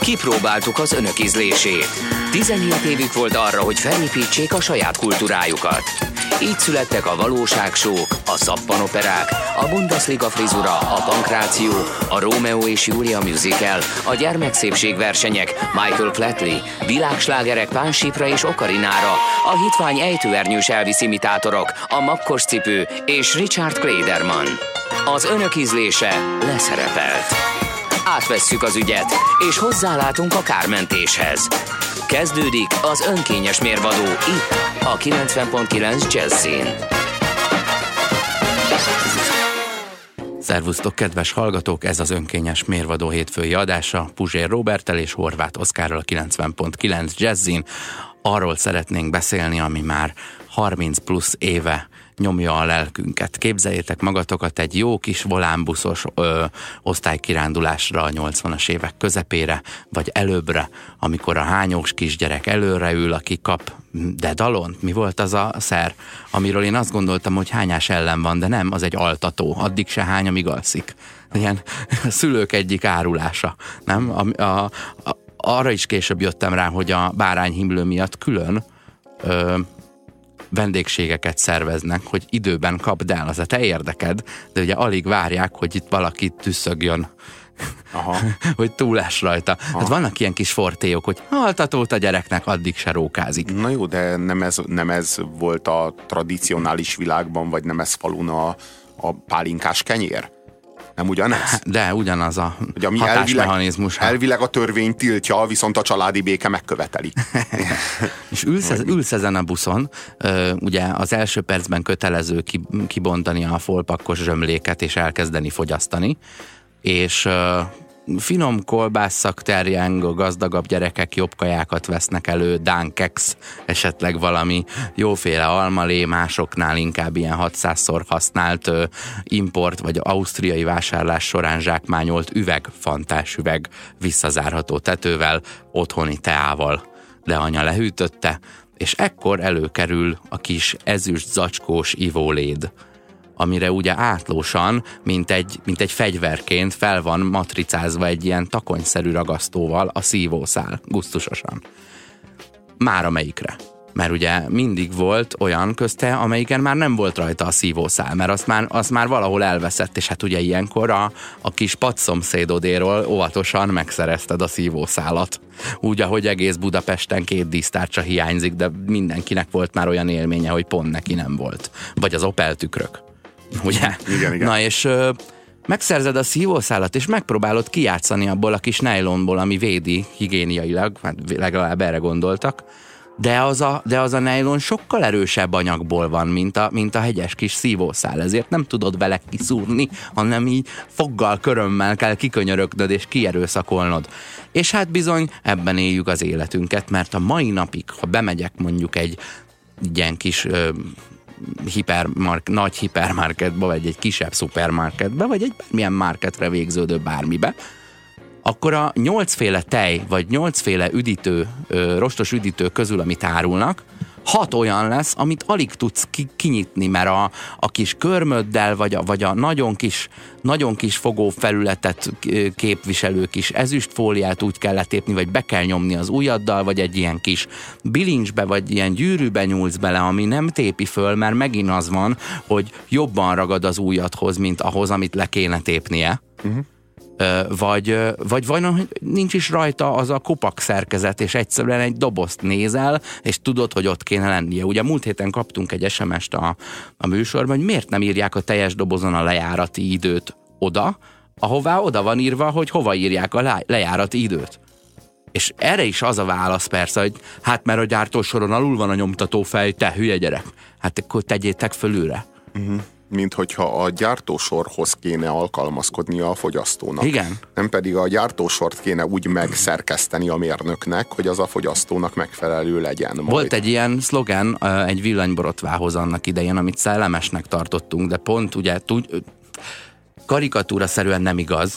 Kipróbáltuk az önök ízlését. 17 évük volt arra, hogy felépítsék a saját kultúrájukat. Így születtek a valóságsók, a szappanoperák, a Bundesliga frizura, a pankráció, a Rómeó és Júlia musical, a gyermekszépségversenyek, Michael Flatley, világslágerek Pánsípra és Okarinára, a hitvány ejtőernyős Elvis imitátorok, a makkos cipő és Richard Klederman. Az önök ízlése leszerepelt. Átvesszük az ügyet, és hozzálátunk a kármentéshez. Kezdődik az önkényes mérvadó itt, a 90.9 Jazzin. Szervusztok, kedves hallgatók! Ez az önkényes mérvadó hétfői adása Puzsér Róberttel és Horváth Oszkárral a 90.9 Jazzin. Arról szeretnénk beszélni, ami már 30 plusz éve nyomja a lelkünket. Képzeljétek magatokat egy jó kis volánbuszos osztálykirándulásra a 80-as évek közepére, vagy előbbre, amikor a hányós kisgyerek előre ül, aki kap dedalont. Mi volt az a szer, amiről én azt gondoltam, hogy hányás ellen van, de nem, az egy altató. Addig se hány, amíg alszik. Ilyen szülők egyik árulása, nem? Arra is később jöttem rá, hogy a bárányhimlő miatt külön vendégségeket szerveznek, hogy időben kapd el, az a te érdeked, de ugye alig várják, hogy itt valaki tüsszögjön, hogy túlás rajta. Hát vannak ilyen kis fortélyok, hogy altatót a gyereknek, addig se rókázik. Na jó, de nem ez volt a tradicionális világban, vagy nem ez falun a pálinkás kenyér? Nem ugyanez? De ugyanaz a hatásmechanizmus. Elvileg a törvény tiltja, viszont a családi béke megköveteli. És ülsz ezen a buszon, ugye az első percben kötelező kibontani a folpakkos zsömléket és elkezdeni fogyasztani, és finom kolbásszak terjeng, a gazdagabb gyerekek jobb kajákat vesznek elő, dánkex, esetleg valami jóféle almalé, másoknál inkább ilyen 600-szor használt import vagy ausztriai vásárlás során zsákmányolt üveg, fantás üveg, visszazárható tetővel, otthoni teával. De anya lehűtötte, és ekkor előkerül a kis ezüst zacskós ivóléd, amire ugye átlósan, mint egy fegyverként fel van matricázva egy ilyen takonyszerű ragasztóval a szívószál, gusztusosan. Már amelyikre. Mert ugye mindig volt olyan közte, amelyiken már nem volt rajta a szívószál, mert azt már valahol elveszett, és hát ugye ilyenkor a kis padszomszédodéról óvatosan megszerezted a szívószálat. Úgy, ahogy egész Budapesten 2 dísztárcsa hiányzik, de mindenkinek volt már olyan élménye, hogy pont neki nem volt. Vagy az Opel tükrök. Ugye? Igen. Na és megszerzed a szívószálat, és megpróbálod kijátszani abból a kis nejlonból, ami védi higiéniailag, hát legalább erre gondoltak, de az a nejlon sokkal erősebb anyagból van, mint a hegyes kis szívószál, ezért nem tudod vele kiszúrni, hanem így foggal, körömmel kell kikönyörögnöd és kierőszakolnod. És hát bizony ebben éljük az életünket, mert a mai napig, ha bemegyek mondjuk egy ilyen kis nagy hipermarketbe, vagy egy kisebb szupermarketbe, vagy egy bármilyen marketre végződő bármibe, akkor a 8 féle tej, vagy 8 féle üdítő, rostos üdítő közül, amit árulnak, 6 olyan lesz, amit alig tudsz kinyitni, mert a kis körmöddel, vagy a nagyon kis fogófelületet képviselő kis ezüstfóliát úgy kell letépni, vagy be kell nyomni az ujjaddal, vagy egy ilyen kis bilincsbe, vagy ilyen gyűrűbe nyúlsz bele, ami nem tépi föl, mert megint az van, hogy jobban ragad az ujjadhoz, mint ahhoz, amit le kéne tépnie. Vagy nincs is rajta az a kopak szerkezet, és egyszerűen egy dobozt nézel, és tudod, hogy ott kéne lennie. Ugye múlt héten kaptunk egy SMS-t a műsorban, hogy miért nem írják a teljes dobozon a lejárati időt oda, ahová oda van írva, hogy hova írják a lejárati időt. És erre is az a válasz persze, hogy hát mert a gyártósoron alul van a nyomtatófej, te hülye gyerek. Hát akkor tegyétek fölülre. Mint hogyha a gyártósorhoz kéne alkalmazkodnia a fogyasztónak. Igen. Nem pedig a gyártósort kéne úgy megszerkeszteni a mérnöknek, hogy az a fogyasztónak megfelelő legyen. Majd. Volt egy ilyen szlogen egy villanyborotvához annak idején, amit szellemesnek tartottunk, de pont ugye karikatúraszerűen nem igaz,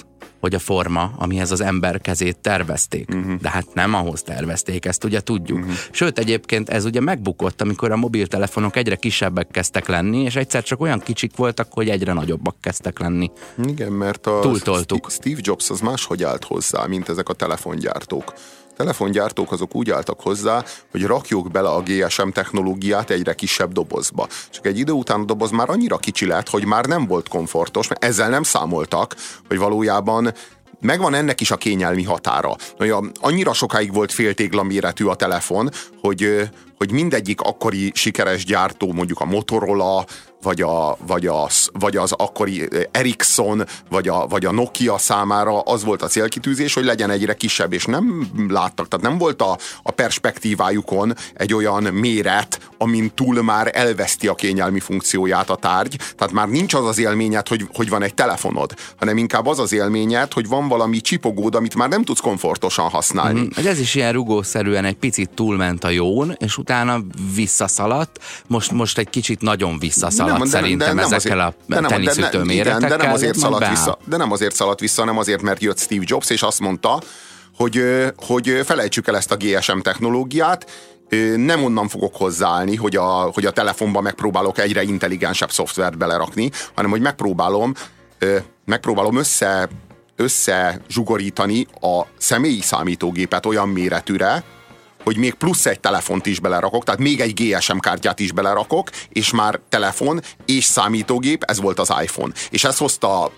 hogy a forma, amihez az ember kezét tervezték. De hát nem ahhoz tervezték, ezt ugye tudjuk. Sőt, egyébként ez ugye megbukott, amikor a mobiltelefonok egyre kisebbek kezdtek lenni, és egyszer csak olyan kicsik voltak, hogy egyre nagyobbak kezdtek lenni. Igen, mert a Túltoltuk. Steve Jobs az máshogy állt hozzá, mint ezek a telefongyártók. Telefongyártók azok úgy álltak hozzá, hogy rakjuk bele a GSM technológiát egyre kisebb dobozba. Csak egy idő után a doboz már annyira kicsi lett, hogy már nem volt komfortos, mert ezzel nem számoltak, hogy valójában megvan ennek is a kényelmi határa. Annyira sokáig volt féltégla méretű a telefon, hogy mindegyik akkori sikeres gyártó, mondjuk a Motorola, vagy az akkori Ericsson, vagy a Nokia számára az volt a célkitűzés, hogy legyen egyre kisebb, és nem láttak, tehát nem volt a perspektívájukon egy olyan méret, amin túl már elveszti a kényelmi funkcióját a tárgy, tehát már nincs az az élményed, hogy van egy telefonod, hanem inkább az az élményed, hogy van valami csipogód, amit már nem tudsz komfortosan használni. Ez is ilyen rugószerűen egy picit túlment a jón, és utána visszaszaladt, most egy kicsit nagyon visszaszaladt. Szerintem ezekkel a teniszütő méretekkel. De nem azért szaladt vissza, hanem azért, mert jött Steve Jobs, és azt mondta, hogy felejtsük el ezt a GSM technológiát, nem onnan fogok hozzáállni, hogy a telefonban megpróbálok egyre intelligensebb szoftvert belerakni, hanem hogy megpróbálom összezsugorítani a személyi számítógépet olyan méretűre, hogy még plusz egy telefont is belerakok, tehát még egy GSM kártyát is belerakok, és már telefon és számítógép, ez volt az iPhone. És ez hozta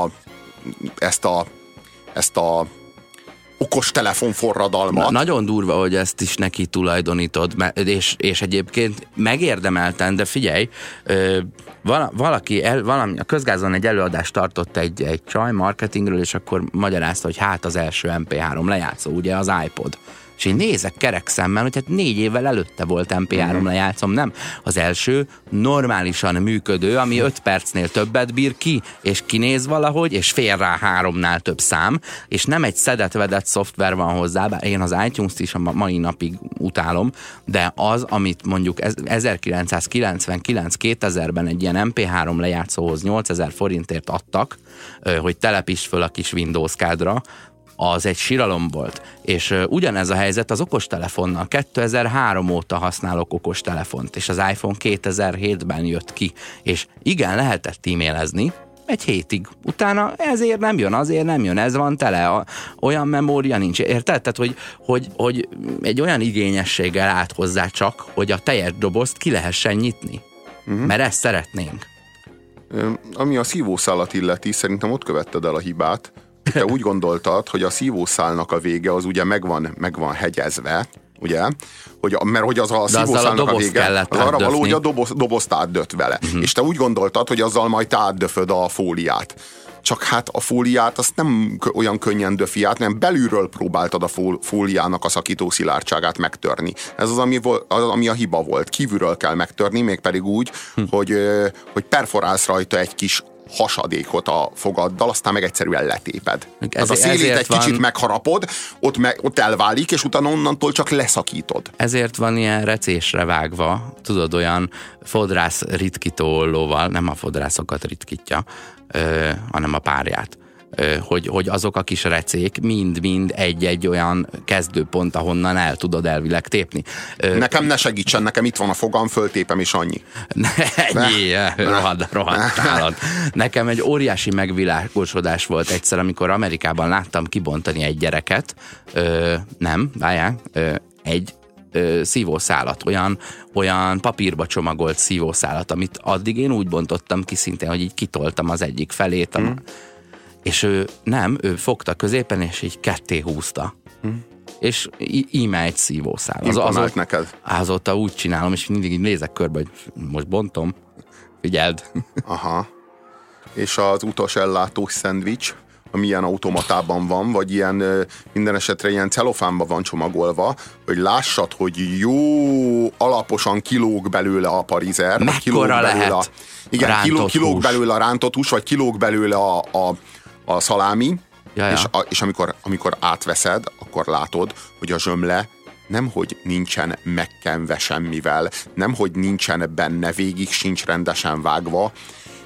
ezt a okostelefon forradalmat. Nagyon durva, hogy ezt is neki tulajdonítod, és egyébként megérdemelten, de figyelj, valami a Közgázon egy előadást tartott egy csaj marketingről, és akkor magyarázta, hogy hát az első MP3 lejátszó, ugye az iPod. És én nézek kerek szemmel, hogy hát 4 évvel előtte volt MP3 lejátszom, nem? Az első normálisan működő, ami 5 percnél többet bír ki, és kinéz valahogy, és fél rá 3-nál több szám, és nem egy szedett-vedett szoftver van hozzá, bár én az iTunes-t is a mai napig utálom, de az, amit mondjuk 1999-2000-ben egy ilyen MP3 lejátszóhoz 8000 forintért adtak, hogy telepítsd föl a kis Windows kádra, az egy siralom volt. És ugyanez a helyzet az okostelefonnal. 2003 óta használok okostelefont, és az iPhone 2007-ben jött ki. És igen, lehetett e-mailezni, egy hétig. Utána ezért nem jön, azért nem jön, ez van tele, olyan memória nincs. Érted? Tehát, hogy egy olyan igényességgel állt hozzá csak, hogy a teljes dobozt ki lehessen nyitni. Mert ezt szeretnénk. Ami a szívószálat illeti, szerintem ott követted el a hibát. Te úgy gondoltad, hogy a szívószálnak a vége az ugye megvan hegyezve, ugye? Mert hogy az a szívószálnak a vége, az arra való, hogy a dobozt átdöft vele. És te úgy gondoltad, hogy azzal majd te átdöföd a fóliát. Csak hát a fóliát azt nem olyan könnyen döfi át, nem belülről próbáltad a fóliának a szakító szilárdságát megtörni. Ez az, ami a hiba volt. Kívülről kell megtörni, mégpedig úgy, hogy perforálsz rajta egy kis hasadékot a fogaddal, aztán meg egyszerűen letéped. Tehát a szélét egy kicsit megharapod, ott elválik, és utána onnantól csak leszakítod. Ezért van ilyen recésre vágva, tudod, olyan fodrász ritkító ollóval, nem a fodrászokat ritkítja, hanem a párját. Hogy azok a kis recék mind-mind egy-egy olyan kezdőpont, ahonnan el tudod elvileg tépni. Nekem ne segítsen, nekem itt van a fogam, föltépem és annyi. Rohadt állat. Nekem egy óriási megvilágosodás volt egyszer, amikor Amerikában láttam kibontani egy gyereket, egy szívószálat, olyan papírba csomagolt szívószálat, amit addig én úgy bontottam ki szintén, hogy így kitoltam az egyik felét, és ő fogta középen, és így ketté húzta. És íme egy szívószál. Imponált neked. Azóta úgy csinálom, és mindig így nézek körbe, hogy most bontom. Figyeld. Aha. És az utas ellátós szendvics, ami ilyen automatában van, vagy ilyen minden esetre ilyen celofánban van csomagolva, hogy lássad, hogy jó alaposan kilóg belőle a parizer. Mekkora lehet kilóg belőle a rántott hús, vagy kilóg belőle a szalámi, és amikor átveszed, akkor látod, hogy a zsömle nemhogy nincsen megkenve semmivel, nemhogy nincsen benne, végig sincs rendesen vágva,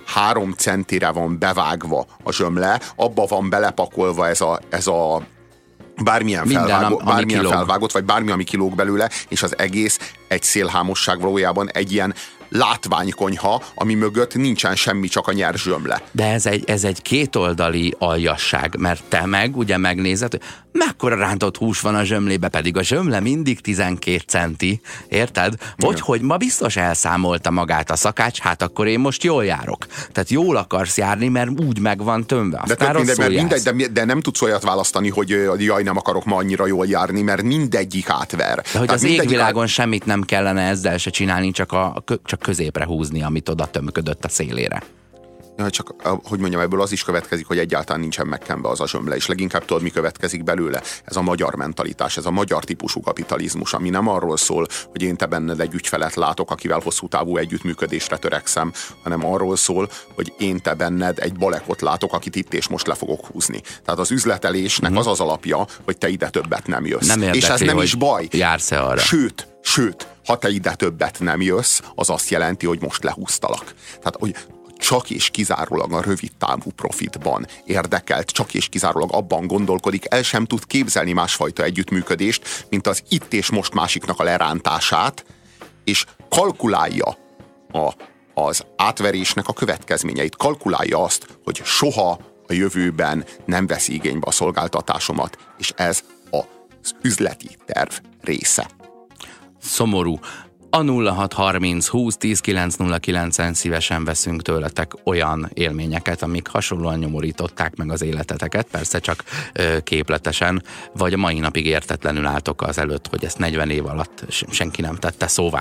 3 centire van bevágva a zsömle, abba van belepakolva ez a bármilyen felvágott, vagy bármi, ami kilóg belőle, és az egész egy szélhámosság, valójában egy ilyen látványkonyha, ami mögött nincsen semmi, csak a nyers zsömle. De ez egy kétoldali aljasság, mert te ugye megnézed, hogy mekkora rántott hús van a zsömlébe, pedig a zsömle mindig 12 centi, érted? Hogy ma biztos elszámolta magát a szakács, hát akkor én most jól járok. Tehát jól akarsz járni, mert úgy meg van tömve. De nem tudsz olyat választani, hogy jaj, nem akarok ma annyira jól járni, mert mindegyik átver. De hogy az égvilágon semmit nem kellene ezzel se csinálni, csak középre húzni, amit oda tömködött a szélére. Ja, csak, hogy mondjam, ebből az is következik, hogy egyáltalán nincsen megkenve az a zsömle, és leginkább tudod, mi következik belőle? Ez a magyar mentalitás, ez a magyar típusú kapitalizmus, ami nem arról szól, hogy én te benned egy ügyfelet látok, akivel hosszú távú együttműködésre törekszem, hanem arról szól, hogy én te benned egy balekot látok, akit itt és most le fogok húzni. Tehát az üzletelésnek az alapja, hogy te ide többet nem jössz. Nem érdekli, és ez nem is baj. Jársz-e arra? Sőt, ha te ide többet nem jössz, az azt jelenti, hogy most lehúztalak. Tehát, hogy csak és kizárólag a rövid távú profitban érdekelt, csak és kizárólag abban gondolkodik, el sem tud képzelni másfajta együttműködést, mint az itt és most másiknak a lerántását, és kalkulálja az átverésnek a következményeit. Kalkulálja azt, hogy soha a jövőben nem veszi igénybe a szolgáltatásomat, és ez az üzleti terv része. Szomorú. A 0630 20 10 909-en szívesen veszünk tőletek olyan élményeket, amik hasonlóan nyomorították meg az életeteket, persze csak képletesen, vagy a mai napig értetlenül álltok az előtt, hogy ezt 40 év alatt senki nem tette szóvá.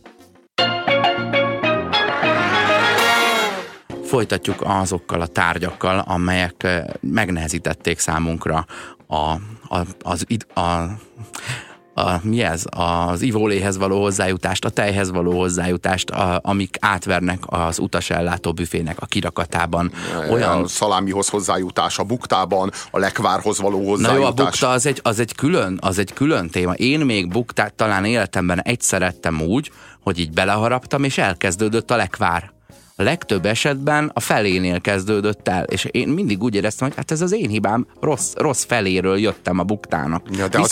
Folytatjuk azokkal a tárgyakkal, amelyek megnehezítették számunkra az ivóléhez való hozzájutást, a tejhez való hozzájutást, amik átvernek az utasellátó büfének a kirakatában. A szalámihoz hozzájutás a buktában, a lekvárhoz való hozzájutás. Na jó, a bukta az egy külön téma. Én még buktát talán életemben egyszer ettem úgy, hogy így beleharaptam, és elkezdődött a lekvár. A legtöbb esetben a felénél kezdődött el, és én mindig úgy éreztem, hogy hát ez az én hibám, rossz feléről jöttem a buktának. Ja, de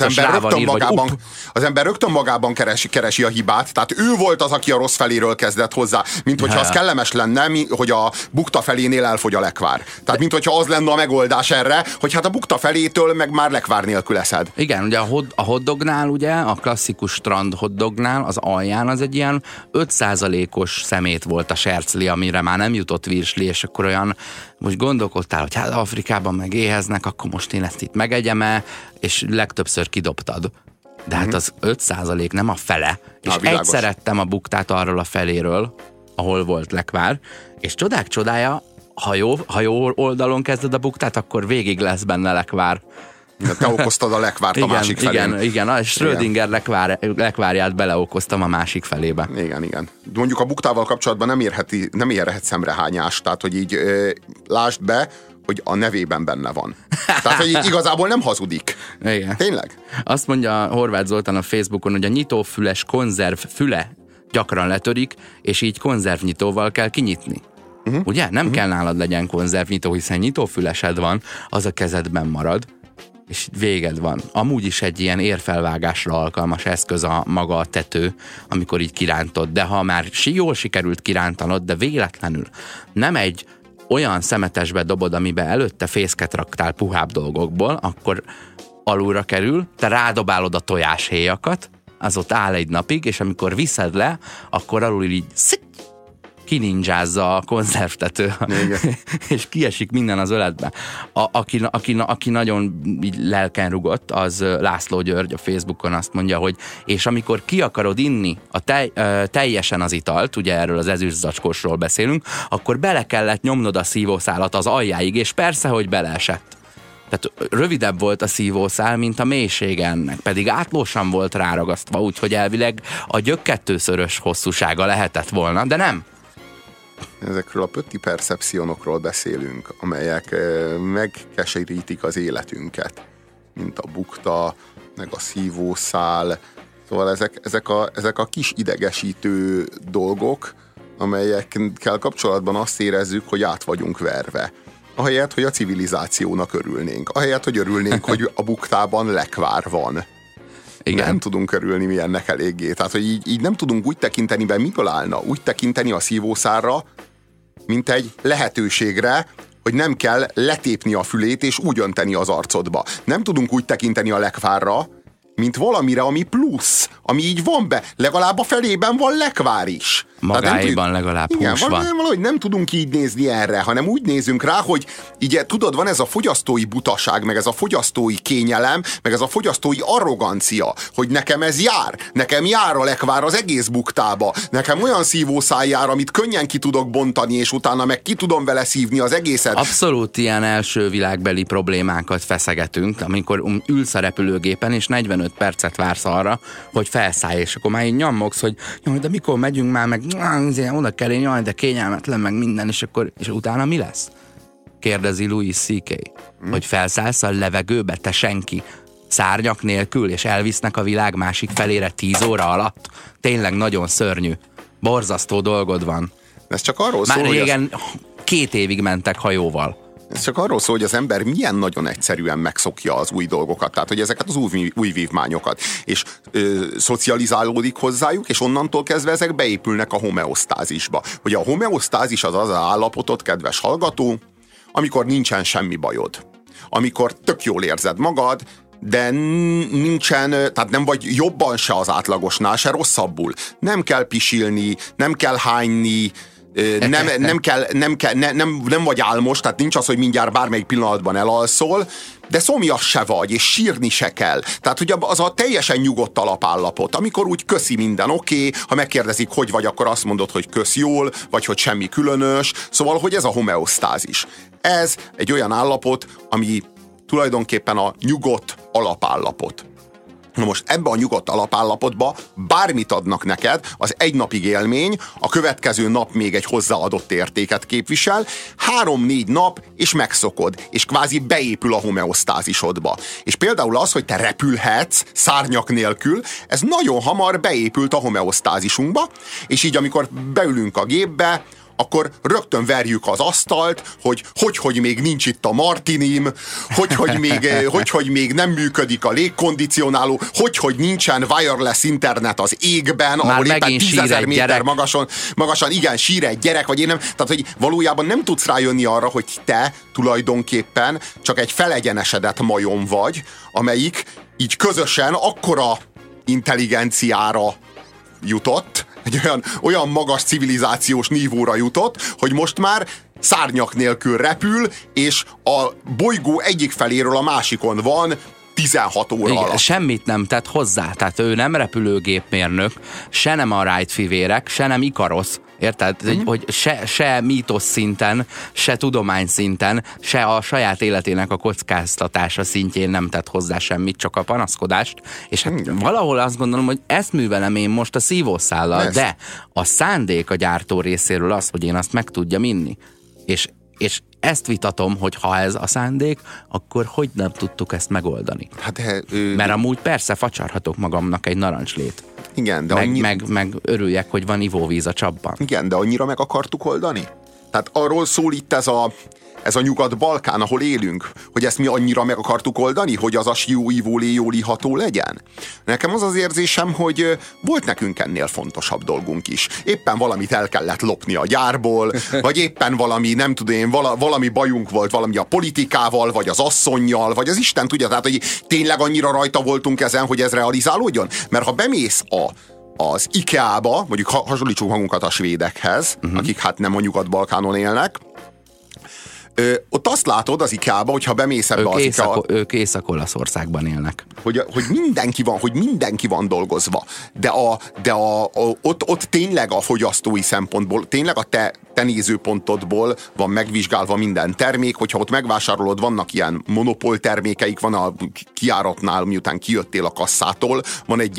az ember rögtön magában keresi a hibát, tehát ő volt az, aki a rossz feléről kezdett hozzá, mint hogyha az kellemes lenne, hogy a bukta felénél elfogy a lekvár. Tehát mint hogyha az lenne a megoldás erre, hogy hát a bukta felétől meg már lekvár nélkül eszed. Igen, ugye a hotdognál, ugye, a klasszikus strand hotdognál az alján az egy ilyen 5%-os szemét volt a sercli, amire már nem jutott virsli, és akkor olyan, most gondolkodtál, hogy hát Afrikában meg éheznek, akkor most én ezt itt megegyem-e, és legtöbbször kidobtad. De hát az 5% nem a fele. És egyszer ettem a buktát arról a feléről, ahol volt lekvár, és csodák csodája, ha jó oldalon kezded a buktát, akkor végig lesz benne lekvár. Te okoztad a lekvárt a másik felén. Igen, a Schrödinger lekvárját beleokoztam a másik felébe. Igen. Mondjuk a buktával kapcsolatban nem érhet szemrehányást, tehát hogy így lásd be, hogy a nevében benne van. Tehát, hogy igazából nem hazudik. Igen. Tényleg? Azt mondja Horváth Zoltán a Facebookon, hogy a nyitófüles konzerv füle gyakran letörik, és így konzervnyitóval kell kinyitni. Ugye? Nem kell nálad legyen konzervnyitó, hiszen nyitófülesed van, az a kezedben marad, és véged van. Amúgy is egy ilyen érfelvágásra alkalmas eszköz a maga a tető, amikor így kirántod, de ha már jól sikerült kirántanod, de véletlenül nem egy olyan szemetesbe dobod, amiben előtte fészket raktál puhább dolgokból, akkor alulra kerül, te rádobálod a tojáshéjakat, az ott áll egy napig, és amikor viszed le, akkor alul így kinindzsázza a konzervtető, és kiesik minden az öletbe. Aki nagyon lelken rugott, az László György a Facebookon azt mondja, hogy és amikor ki akarod inni teljesen az italt, ugye erről az ezüst zacskósról beszélünk, akkor bele kellett nyomnod a szívószálat az aljáig, és persze, hogy beleesett. Tehát rövidebb volt a szívószál, mint a mélysége ennek, pedig átlósan volt ráragasztva, úgyhogy elvileg a gyök 2-szörös hosszúsága lehetett volna, de nem. Ezekről a pötti percepcionokról beszélünk, amelyek megkeserítik az életünket, mint a bukta, meg a szívószál. Szóval ezek a kis idegesítő dolgok, amelyekkel kapcsolatban azt érezzük, hogy át vagyunk verve. Ahelyett, hogy a civilizációnak örülnénk. Ahelyett, hogy örülnénk, hogy a buktában lekvár van. Igen. Nem tudunk örülni mi ennek eléggé. Tehát, hogy így nem tudunk úgy tekinteni, be miből állna? Úgy tekinteni a szívószárra, mint egy lehetőségre, hogy nem kell letépni a fülét és úgy önteni az arcodba. Nem tudunk úgy tekinteni a lekvárra, mint valamire, ami plusz, ami így van be. Legalább a felében van lekvár is. Magáiban legalább hús van. Valahogy nem tudunk így nézni erre, hanem úgy nézünk rá, hogy így, tudod, van ez a fogyasztói butaság, meg ez a fogyasztói kényelem, meg ez a fogyasztói arrogancia, hogy nekem ez jár. Nekem jár a lekvár az egész buktába. Nekem olyan szívószál jár, amit könnyen ki tudok bontani, és utána meg ki tudom vele szívni az egészet. Abszolút ilyen első világbeli problémákat feszegetünk, amikor ülsz a repülőgépen, és 45 percet vársz arra, hogy felszállj, és akkor már így nyammogsz, hogy jaj, de mikor megyünk már, meg oda kell én, jaj, de kényelmetlen, meg minden, és utána mi lesz? Kérdezi Louis C.K. Hogy felszállsz a levegőbe, te senki, szárnyak nélkül, és elvisznek a világ másik felére 10 óra alatt? Tényleg nagyon szörnyű. Borzasztó dolgod van. Ez csak arról szól, már régen 2 évig mentek hajóval. Ez csak arról szól, hogy az ember milyen nagyon egyszerűen megszokja az új dolgokat, tehát hogy ezeket az új vívmányokat, és szocializálódik hozzájuk, és onnantól kezdve ezek beépülnek a homeosztázisba. Hogy a homeosztázis az állapotot, kedves hallgató, amikor nincsen semmi bajod. Amikor tök jól érzed magad, de nincsen, tehát nem vagy jobban se az átlagosnál, se rosszabbul. Nem kell pisilni, nem kell hányni, nem vagy álmos, tehát nincs az, hogy mindjárt bármelyik pillanatban elalszol, de szomjas se vagy, és sírni se kell. Tehát ugye az a teljesen nyugodt alapállapot, amikor úgy köszi minden oké, ha megkérdezik, hogy vagy, akkor azt mondod, hogy kösz jól, vagy hogy semmi különös, szóval, hogy ez a homeosztázis. Ez egy olyan állapot, ami tulajdonképpen a nyugodt alapállapot. Na most ebbe a nyugodt alapállapotba bármit adnak neked, az egy napig élmény, a következő nap még egy hozzáadott értéket képvisel, 3-4 nap, és megszokod, és kvázi beépül a homeosztázisodba. És például az, hogy te repülhetsz szárnyak nélkül, ez nagyon hamar beépült a homeosztázisunkba, és így amikor beülünk a gépbe, akkor rögtön verjük az asztalt, hogy még nincs itt a martinim, hogy még nem működik a légkondicionáló, hogy nincsen wireless internet az égben, már ahol éppen 10 000 méter magasan, igen, sír egy gyerek, vagy én nem, tehát hogy valójában nem tudsz rájönni arra, hogy te tulajdonképpen csak egy felegyenesedett majom vagy, amelyik így közösen akkora intelligenciára jutott, egy olyan magas civilizációs nívóra jutott, hogy most már szárnyak nélkül repül, és a bolygó egyik feléről a másikon van 16 óra alatt. Semmit nem tett hozzá, tehát ő nem repülőgépmérnök, se nem a Wright fivérek, se nem Ikarosz, érted? Hogy se mítosz szinten, se tudomány szinten, se a saját életének a kockáztatása szintjén nem tett hozzá semmit, csak a panaszkodást, és hát valahol azt gondolom, hogy ezt művelem én most a szívószállal, de a szándék a gyártó részéről az, hogy én azt meg tudjam inni. És ezt vitatom, hogy ha ez a szándék, akkor hogy nem tudtuk ezt megoldani? Mert amúgy persze facsarhatok magamnak egy narancslét. Igen, de meg örüljek, hogy van ivóvíz a csapban. Igen, de annyira meg akartuk oldani? Tehát arról szól itt ez a Nyugat-Balkán, ahol élünk, hogy ezt mi annyira meg akartuk oldani, hogy az a jó ívólé jól iható legyen. Nekem az az érzésem, hogy volt nekünk ennél fontosabb dolgunk is. Éppen valamit el kellett lopni a gyárból, vagy éppen valami, nem tudom én, valami bajunk volt valami a politikával, vagy az asszonnyal, vagy az Isten tudja, tehát hogy tényleg annyira rajta voltunk ezen, hogy ez realizálódjon. Mert ha bemész az IKEA-ba, mondjuk hasonlítsuk magunkat a svédekhez, akik hát nem a Nyugat-Balkánon élnek, ott azt látod az IKEA-ba, hogyha bemész ebbe az IKEA... Ők Észak-Olaszországban élnek. Hogy mindenki van dolgozva. De ott tényleg a fogyasztói szempontból, tényleg a te nézőpontodból van megvizsgálva minden termék, hogyha ott megvásárolod, vannak ilyen monopól termékeik, van a kijáratnál, miután kijöttél a kasszától, van egy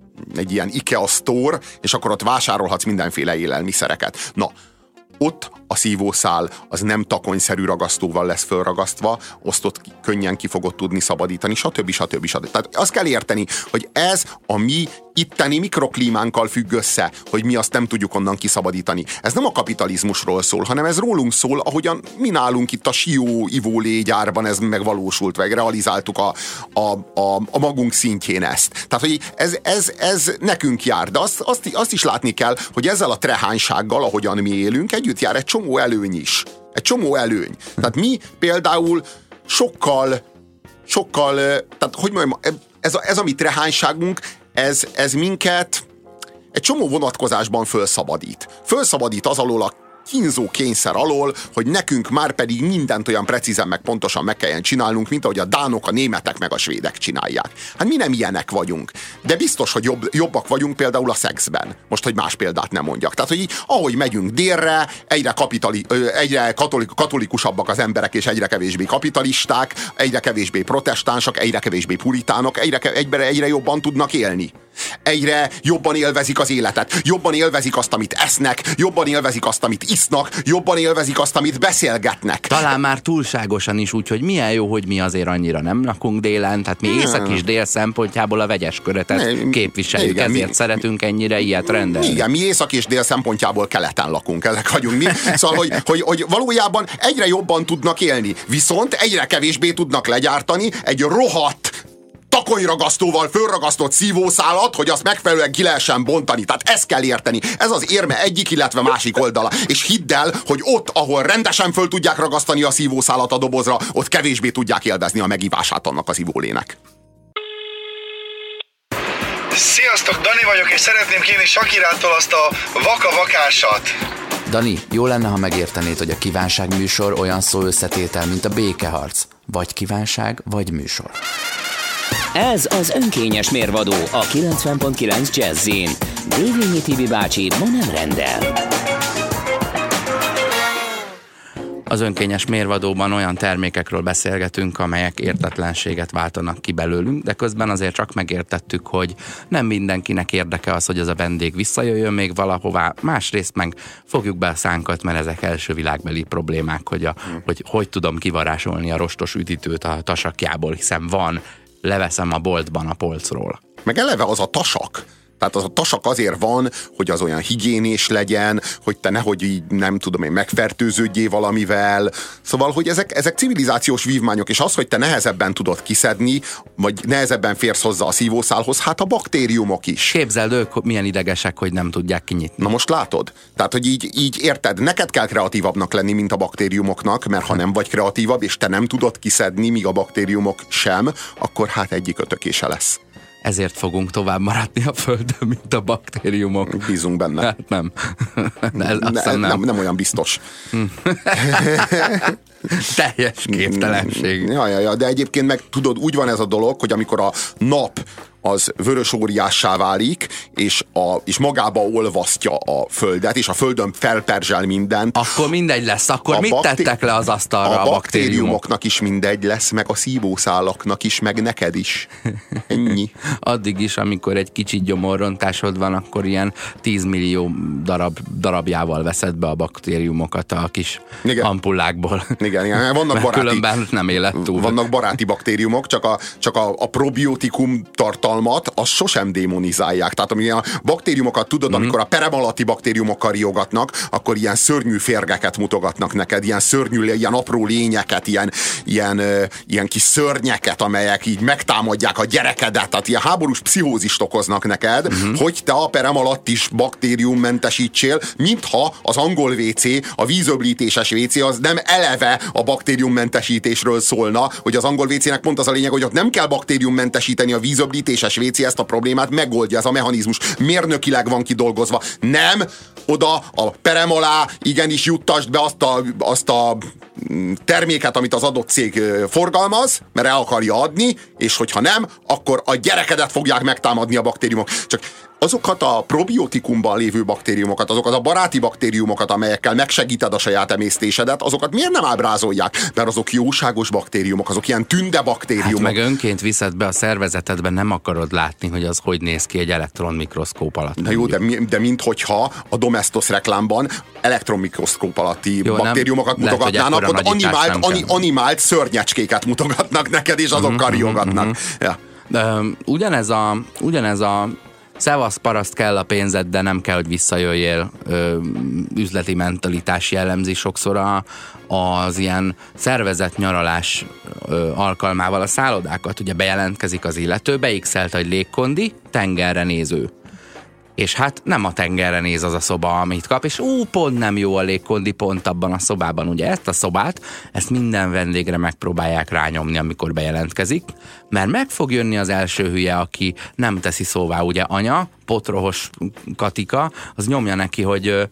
ilyen IKEA store, és akkor ott vásárolhatsz mindenféle élelmiszereket. Na, ott a szívószál az nem takonyszerű ragasztóval lesz fölragasztva, azt könnyen ki fogod tudni szabadítani, stb. Tehát azt kell érteni, hogy ez a mi itteni mikroklímánkkal függ össze, hogy mi azt nem tudjuk onnan kiszabadítani. Ez nem a kapitalizmusról szól, hanem ez rólunk szól, ahogyan mi nálunk itt a Sió-ivó légyárban ez megvalósult, vagy realizáltuk a magunk szintjén ezt. Tehát, hogy ez nekünk jár, de azt is látni kell, hogy ezzel a trehánysággal, ahogyan mi élünk, együtt jár egy csomó előny is. Egy csomó előny. Tehát mi például sokkal, tehát hogy mondjam, ez a mi trehányságunk, ez minket egy csomó vonatkozásban fölszabadít. Fölszabadít az alól a kínzó kényszer alól, hogy nekünk már pedig mindent olyan precízen meg pontosan meg kelljen csinálnunk, mint ahogy a dánok, a németek meg a svédek csinálják. Hát mi nem ilyenek vagyunk. De biztos, hogy jobbak vagyunk például a szexben. Most, hogy más példát nem mondjak. Tehát, hogy így, ahogy megyünk délre, egyre katolikusabbak az emberek, és egyre kevésbé kapitalisták, egyre kevésbé protestánsak, egyre kevésbé puritánok, egyre jobban tudnak élni. Egyre jobban élvezik az életet, jobban élvezik azt, amit esznek, jobban élvezik azt, amit isznak, jobban élvezik azt, amit beszélgetnek. Talán már túlságosan is úgy, hogy milyen jó, hogy mi azért annyira nem lakunk délen, tehát mi észak és dél szempontjából a vegyes köretet képviseljük, igen, ezért szeretünk ennyire ilyet rendelni. Igen, mi észak és dél szempontjából keleten lakunk, ezek vagyunk mi. Szóval, hogy valójában egyre jobban tudnak élni, viszont egyre kevésbé tudnak legyártani egy rohadt takonyragasztóval fölragasztott szívószálat, hogy azt megfelelően ki lehessen bontani. Tehát ezt kell érteni. Ez az érme egyik, illetve másik oldala. És hidd el, hogy ott, ahol rendesen föl tudják ragasztani a szívószálat a dobozra, ott kevésbé tudják élvezni a megívását annak az ivólének. Sziasztok, Dani vagyok, és szeretném kérni Sakirától azt a vaka-vakásat. Dani, jó lenne, ha megértenéd, hogy a kívánság műsor olyan szó összetétel, mint a békeharc. Vagy kívánság, vagy műsor. Ez az önkényes mérvadó a 90.9 Jazzin. Dévényi Tibi bácsi ma nem rendel. Az önkényes mérvadóban olyan termékekről beszélgetünk, amelyek értetlenséget váltanak ki belőlünk, de közben azért csak megértettük, hogy nem mindenkinek érdeke az, hogy az a vendég visszajöjjön még valahová, másrészt meg fogjuk be a szánkat, mert ezek első világbeli problémák, hogy tudom kivarázsolni a rostos üdítőt a tasakjából, hiszen van, leveszem a boltban a polcról. Meg eleve az a tasak. Tehát az a tasak azért van, hogy az olyan higiénés legyen, hogy te nehogy így, nem tudom én, megfertőződjél valamivel. Szóval, hogy ezek civilizációs vívmányok, és az, hogy te nehezebben tudod kiszedni, vagy nehezebben férsz hozzá a szívószálhoz, hát a baktériumok is. Képzeld, ők milyen idegesek, hogy nem tudják kinyitni. Na most látod? Tehát, hogy így érted, neked kell kreatívabbnak lenni, mint a baktériumoknak, mert ha nem vagy kreatívabb, és te nem tudod kiszedni, míg a baktériumok sem, akkor hát egyik ötökése lesz. Ezért fogunk tovább maradni a Földön, mint a baktériumok. Bízunk benne. Hát nem. Nem olyan biztos. Teljes képtelenség. Ja, de egyébként meg tudod, úgy van ez a dolog, hogy amikor a nap az vörös óriássá válik, és magába olvasztja a földet, és a földön felperzsel mindent. Akkor mindegy lesz. Akkor mit tettek le az asztalra a baktériumoknak is mindegy lesz, meg a szívószálaknak is, meg neked is. Ennyi. Addig is, amikor egy kicsit gyomorrontásod van, akkor ilyen 10 millió darabjával veszed be a baktériumokat a kis ampullákból. Igen. Vannak különben nem élet túl. Vannak baráti baktériumok, csak a probiotikum tartalmat, azt sosem démonizálják. Tehát amilyen a baktériumokat tudod, amikor a perem alatti baktériumokkal riogatnak, akkor ilyen szörnyű férgeket mutogatnak neked, ilyen szörnyű, ilyen apró lényeket, ilyen kis szörnyeket, amelyek így megtámadják a gyerekedet, tehát ilyen háborús pszichózist okoznak neked, hogy te a perem alatt is baktériummentesítsél, mintha az angol WC, a vízöblítéses WC az nem eleve a baktériummentesítésről szólna, hogy az angol WC-nek pont az a lényeg, hogy ott nem kell baktériummentesíteni, a vízöblítéses WC ezt a problémát megoldja, ez a mechanizmus mérnökileg van kidolgozva. Nem, oda a perem alá igenis juttasd be azt a terméket, amit az adott cég forgalmaz, mert el akarja adni, és hogyha nem, akkor a gyerekedet fogják megtámadni a baktériumok. Csak azokat a probiotikumban lévő baktériumokat, azokat a baráti baktériumokat, amelyekkel megsegíted a saját emésztésedet, azokat miért nem ábrázolják? Mert azok jóságos baktériumok, azok ilyen tünde baktériumok. Hát meg önként viszed be a szervezetedben, nem akarod látni, hogy az hogy néz ki egy elektronmikroszkóp alatt. Na jó, de minthogyha a Domestos reklámban elektronmikroszkóp alatti baktériumokat mutogatnának, ott animált szörnyecskéket mutogatnak neked, és azok karjogatnak. Ja. Ugyanez a szevasz paraszt, kell a pénzed, de nem kell, hogy visszajöjjél üzleti mentalitás jellemzi sokszor az ilyen szervezett nyaralás alkalmával a szállodákat. Ugye bejelentkezik az illető, beixelte, hogy légkondi, tengerre néző. És hát nem a tengerre néz az a szoba, amit kap, és pont nem jó a légkondi, pont abban a szobában. Ugye ezt a szobát, ezt minden vendégre megpróbálják rányomni, amikor bejelentkezik, mert meg fog jönni az első hülye, aki nem teszi szóvá, ugye anya, potrohos Katika, az nyomja neki, hogy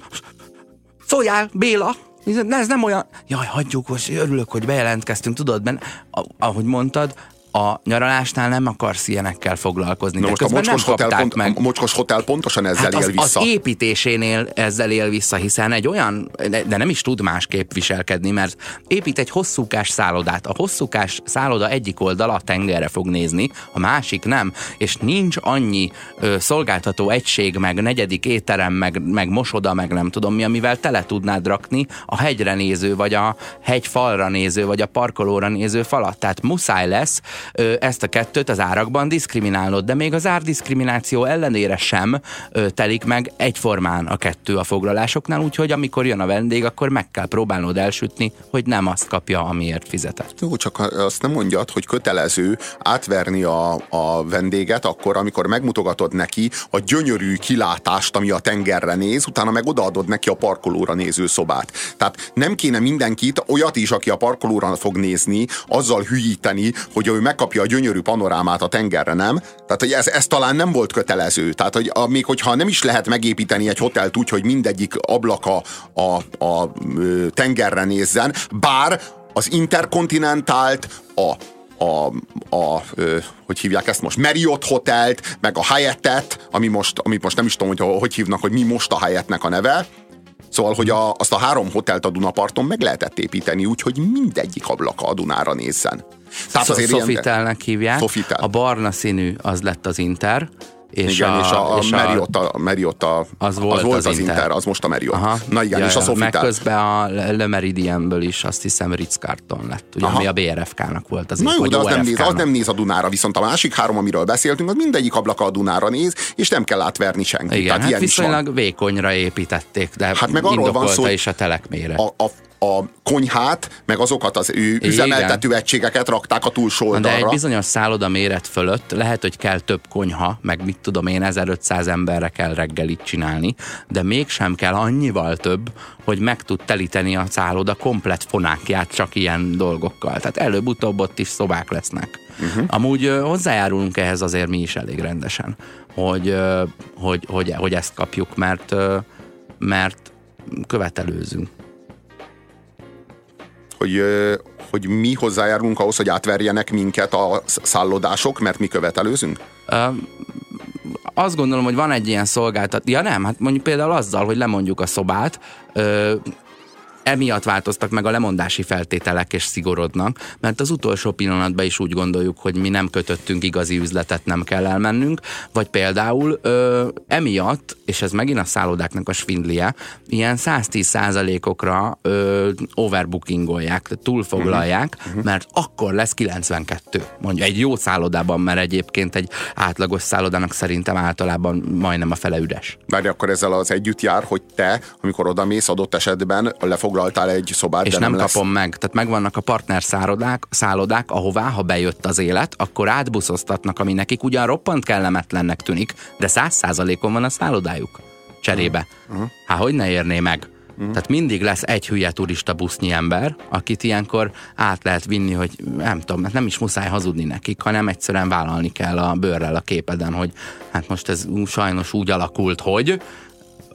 szóljál, Béla! Ez nem olyan... Jaj, hagyjuk, most örülök, hogy bejelentkeztünk, tudod, mert ahogy mondtad, a nyaralásnál nem akarsz ilyenekkel foglalkozni. De most a Mocskos Hotel pontosan ezzel él vissza. Az építésénél ezzel él vissza, hiszen egy olyan, de nem is tud másképp viselkedni, mert épít egy hosszúkás szállodát. A hosszúkás szálloda egyik oldala a tengerre fog nézni, a másik nem, és nincs annyi szolgáltató egység, meg negyedik étterem, meg mosoda, meg nem tudom mi, amivel tele tudnád rakni a hegyre néző, vagy a hegyfalra néző, vagy a parkolóra néző falat. Tehát muszáj lesz ezt a kettőt az árakban diszkriminálnod, de még az árdiszkrimináció ellenére sem telik meg egyformán a kettő a foglalásoknál, úgyhogy amikor jön a vendég, akkor meg kell próbálnod elsütni, hogy nem azt kapja, amiért fizetett. Jó, csak azt nem mondjad, hogy kötelező átverni a vendéget akkor, amikor megmutogatod neki a gyönyörű kilátást, ami a tengerre néz, utána meg odaadod neki a parkolóra néző szobát. Tehát nem kéne mindenkit, olyat is, aki a parkolóra fog nézni, azzal hülyíteni, hogy ő megkapja a gyönyörű panorámát a tengerre, nem? Tehát, hogy ez talán nem volt kötelező. Tehát, hogy még hogyha nem is lehet megépíteni egy hotelt úgy, hogy mindegyik ablaka a tengerre nézzen, bár az Intercontinentált, hogy hívják ezt most, Marriott Hotelt, meg a Hyattet, amit most nem is tudom, hogy hívnak, hogy mi most a Hyattnek a neve. Szóval, hogy azt a 3 hotelt a Dunaparton meg lehetett építeni úgy, hogy mindegyik ablaka a Dunára nézzen. Sofitelnek hívják. Sofitel. A barna színű az lett az Inter. És a Marriott az volt az Inter, az most a Marriott. Aha. Na igen, és a Sofitel. Meg közben a Le Meridianből is azt hiszem Ritz-Carlton lett, ugye, ami a BRFK-nak volt az. Na jó, de az nem néz a Dunára, viszont a másik 3, amiről beszéltünk, az mindegyik ablaka a Dunára néz, és nem kell átverni senkit. Igen, hát viszonylag vékonyra építették, de hát meg indokolta is a telekmére. A konyhát, meg azokat az üzemeltető egységeket rakták a túlsó oldalra. De egy bizonyos szálloda méret fölött lehet, hogy kell több konyha, meg mit tudom én, 1500 emberre kell reggelit csinálni, de mégsem kell annyival több, hogy meg tud telíteni a szálloda komplett fonákját csak ilyen dolgokkal. Tehát előbb-utóbb ott is szobák lesznek. Amúgy hozzájárulunk ehhez azért mi is elég rendesen, hogy ezt kapjuk, mert követelőzünk. Hogy mi hozzájárulunk ahhoz, hogy átverjenek minket a szállodások, mert mi követelőzünk? Azt gondolom, hogy van egy ilyen szolgáltatás. Ja nem, hát mondjuk például azzal, hogy lemondjuk a szobát, emiatt változtak meg a lemondási feltételek és szigorodnak, mert az utolsó pillanatban is úgy gondoljuk, hogy mi nem kötöttünk igazi üzletet, nem kell elmennünk, vagy például emiatt, és ez megint a szállodáknak a svindlie, ilyen 110%-okra overbookingolják, túlfoglalják, mert akkor lesz 92. Mondja egy jó szállodában, mert egyébként egy átlagos szállodának szerintem általában majdnem a fele üres. Várj, akkor ezzel az együtt jár, hogy te, amikor odamész adott esetben, foglaltál egy szobát, és de nem lesz. Kapom meg. Tehát megvannak a partner szállodák, ahová, ha bejött az élet, akkor átbuszoztatnak, ami nekik ugyan roppant kellemetlennek tűnik, de 100%-on van a szállodájuk cserébe. Hát hogy ne érné meg? Tehát mindig lesz egy hülye turista busznyi ember, akit ilyenkor át lehet vinni, hogy nem tudom, nem is muszáj hazudni nekik, hanem egyszerűen vállalni kell a bőrrel a képeden, hogy hát most ez sajnos úgy alakult, hogy